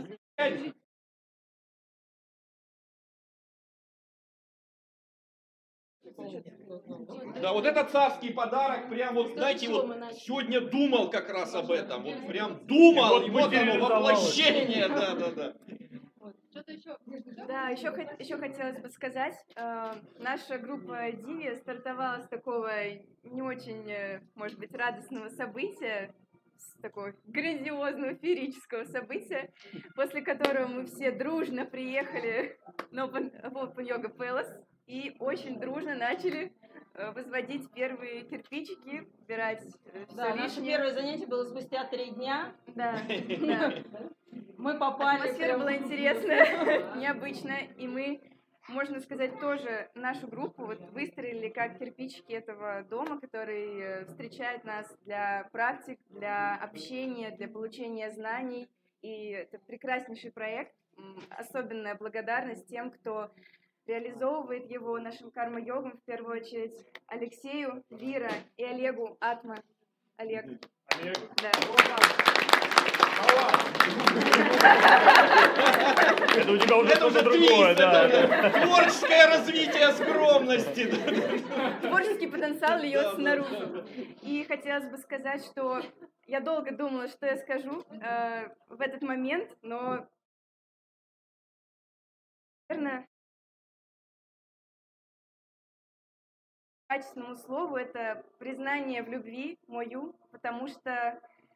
Да, вот это царский подарок, прям вот, знаете, вот сегодня думал как раз об этом, вот прям думал, и вот оно, воплощение, да. Да, еще хотелось бы сказать, наша группа Диви стартовала с такого не очень, может быть, радостного события, с такого грандиозного феерического события, после которого мы все дружно приехали в Open Yoga Palace и очень дружно начали возводить первые кирпичики, убирать все Да, наше лишнее. первое занятие было спустя 3 дня. Да. Мы попали. Атмосфера была интересная, необычная, и мы, можно сказать, тоже нашу группу вот выстроили как кирпичики этого дома, который встречает нас для практик, для общения, для получения знаний. И это прекраснейший проект. Особенная благодарность тем, кто реализовывает его, нашим карма-йогам, в первую очередь Алексею, Вира и Олегу Атма. Олег. Олег. Да. Это у тебя уже Это что-то другое, твист, да. это творческое развитие скромности. Творческий потенциал льется наружу. И хотелось бы сказать, что я долго думала, что я скажу в этот момент, но, наверное, качественному слову это признание в любви мою, потому что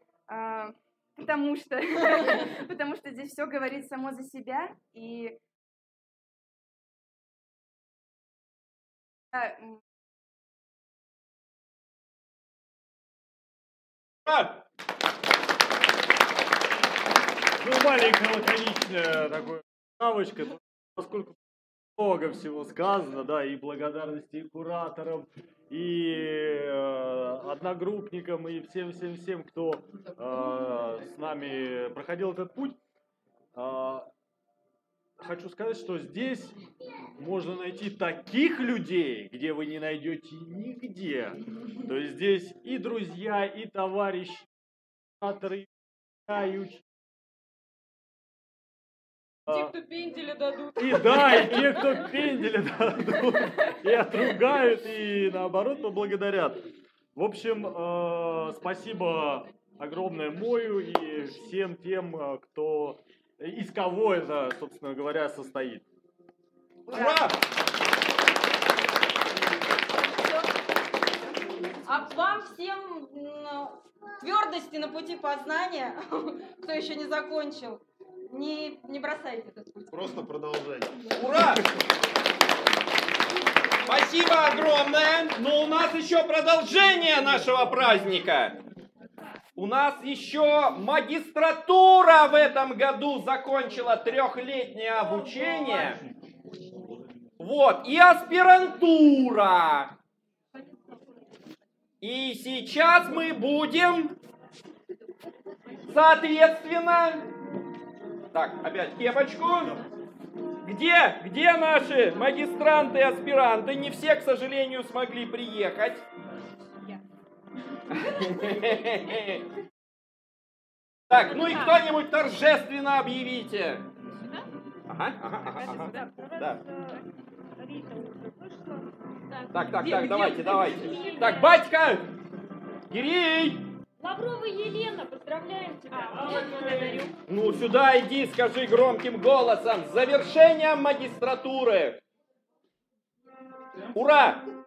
здесь все говорит само за себя, и Ну, маленькая лаконичная такая ставочка, ну, поскольку много всего сказано, да, и благодарности и кураторам, и одногруппникам, и всем, кто с нами проходил этот путь. Хочу сказать, что здесь можно найти таких людей, где вы не найдете нигде. То есть здесь и друзья, и товарищи, и кураторы, и учителя. Те, кто пендели дадут. И да, и те, кто пендели дадут, и отругают, и наоборот поблагодарят. В общем, спасибо огромное Мою и всем тем, кто, из кого это, собственно говоря, состоит. Ура! А вам всем твердости на пути познания, кто еще не закончил. Не бросайте этот путь. Просто продолжайте. Ура! Спасибо огромное! Но у нас еще продолжение нашего праздника. У нас еще магистратура в этом году закончила 3-летнее обучение. Вот, и аспирантура. И сейчас мы будем, соответственно... Так, опять кепочку. Где наши магистранты и аспиранты? Не все, к сожалению, смогли приехать. Так, ну и кто-нибудь торжественно объявите. Ага. Да. Так, давайте. Так, батька! Кирей! Лаврова Елена, поздравляем тебя. Благодарю. Ну, сюда иди, скажи громким голосом. С завершением магистратуры. Ура!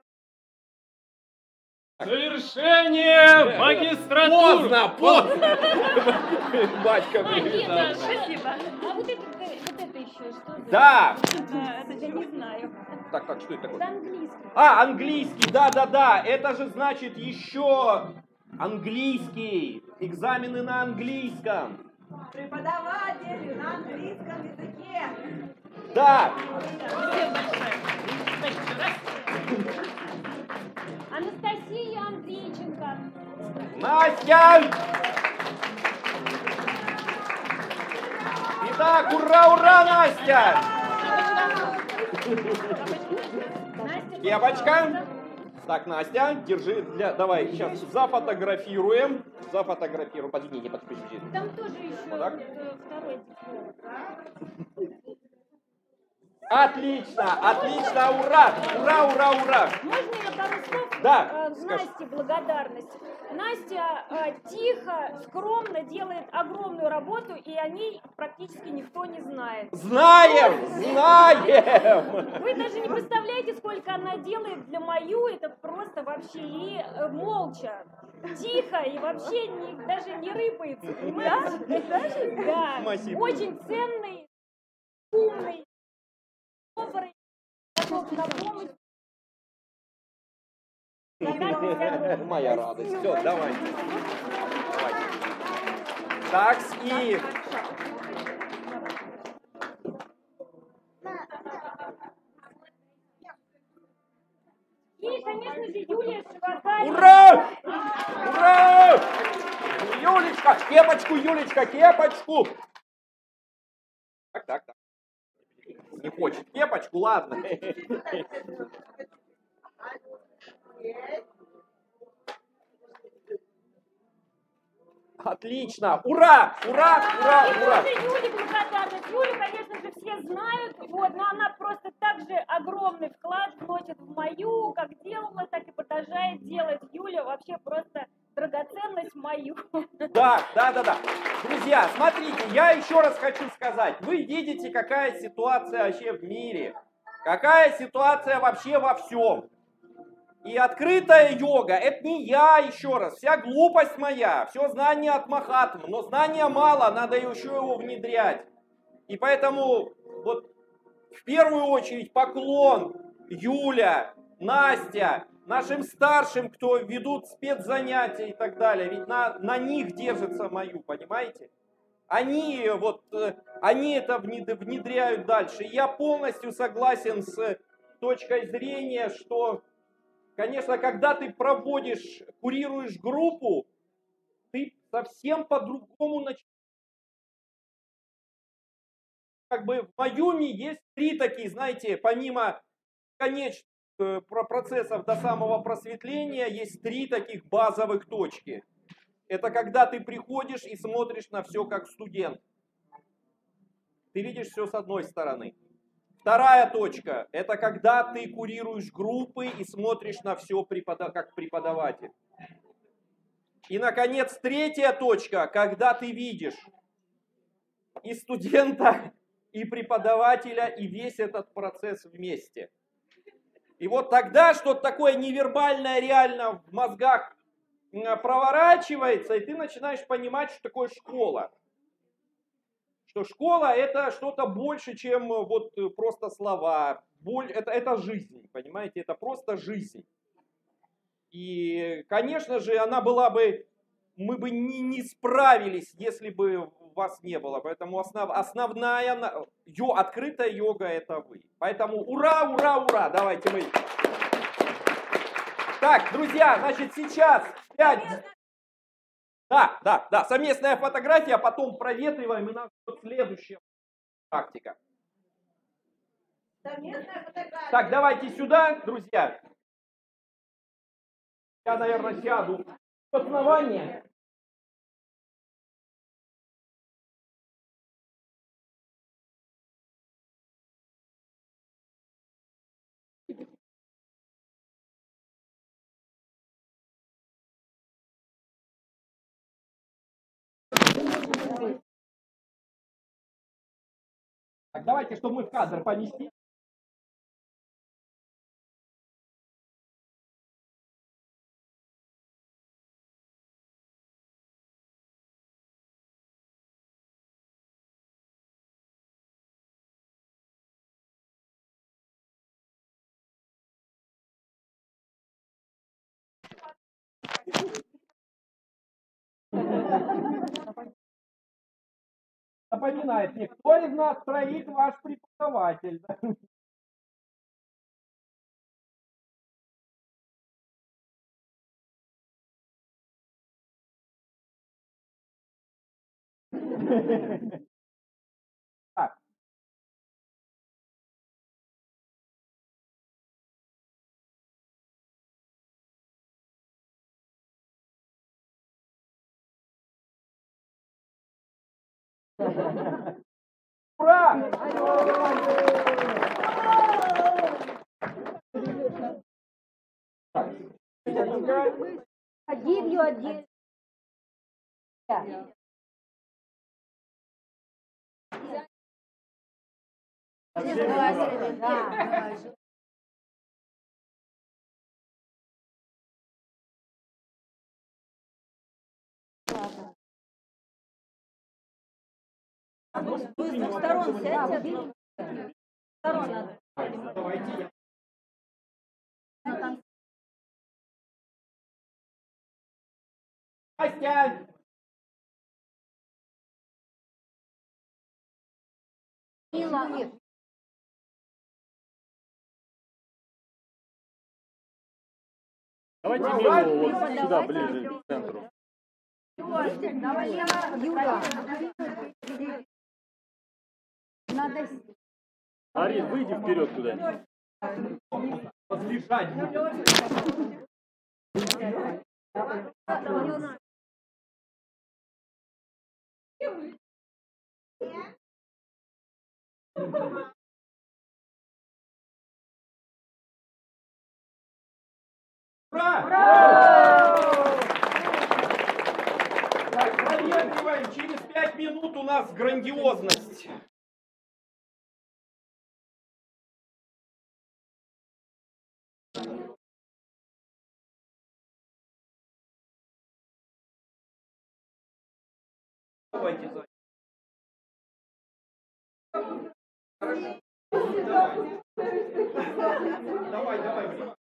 Завершение магистратуры! Поздно! Батька А, нет, привязал. Спасибо. А вот это еще что? Да! Это я не знаю. Так, что это Это такое? английский. А, английский, да. Это же значит еще английский. Экзамены на английском. Преподаватели на английском языке. Да. Спасибо большое. Анастасия Андрейченко. Настя! Итак, ура, Настя! Кепочка. Так, Настя, держи. Давай, сейчас зафотографируем. Подвини, не подпиши. Там тоже еще Вот так? второй диплом. Отлично, ура! Можно я пару слов? Да, Насте благодарность. Настя тихо, скромно делает огромную работу, и о ней практически никто не знает. Знаем! Вы даже не представляете, сколько она делает для Маю, это просто вообще и молча, тихо, и вообще даже не рыпается, понимаете? Да, Спасибо. очень ценный, умный, добрый, готов на помощь. Моя радость. Все, давай. Так, и... И, конечно же, Юлия Шивакарь. Ура! Юлечка, кепочку! Так. Не хочет кепочку, ладно. Отлично! Ура! И тоже Юле благодарность. Юлю, конечно же, все знают, вот, но она просто так же огромный вклад вносит в Маю, как делала, так и продолжает делать. Юля вообще просто драгоценность Маю. Да. Друзья, смотрите, я еще раз хочу сказать. Вы видите, какая ситуация вообще в мире. Какая ситуация вообще во всем. И открытая йога, это не я, еще раз, вся глупость моя, все знание от Махатмы, но знания мало, надо еще его внедрять. И поэтому вот в первую очередь поклон Юля, Настя, нашим старшим, кто ведут спецзанятия и так далее, ведь на них держится Маю, понимаете? Они это внедряют дальше. И я полностью согласен с точкой зрения, что... Конечно, когда ты курируешь группу, ты совсем по-другому начинаешь. Как бы в Маюме есть 3 такие, знаете, помимо конечных процессов до самого просветления, есть 3 таких базовых точки. Это когда ты приходишь и смотришь на все как студент. Ты видишь все с одной стороны. Вторая точка, это когда ты курируешь группы и смотришь на все как преподаватель. И, наконец, третья точка, когда ты видишь и студента, и преподавателя, и весь этот процесс вместе. И вот тогда что-то такое невербальное реально в мозгах проворачивается, и ты начинаешь понимать, что такое школа. Что школа это что-то больше, чем вот просто слова. Это жизнь, понимаете? Это просто жизнь. И, конечно же, мы бы не справились, если бы вас не было. Поэтому основная открытая йога это вы. Поэтому ура! Давайте мы. Так, друзья, значит сейчас 5... Да, совместная фотография, а потом проветриваем, и нам следующая практика. Так, давайте сюда, друзья. Я, наверное, сяду в основание. Так, давайте, чтобы мы в кадр поместили. Напоминает мне, кто из нас троих ваш преподаватель? Так. Ура! Give you a Вы с двух сторон сядьте. С двух сторон надо. Давайте. Настя! Мила. Давайте Милу вот сюда, ближе к центру. Давай, Юля. Надо... Арин, выйди вперед куда-нибудь. Возлежать. Ура! Так, проветриваем. Через 5 минут у нас грандиозность. Давайте за. Давай, давай.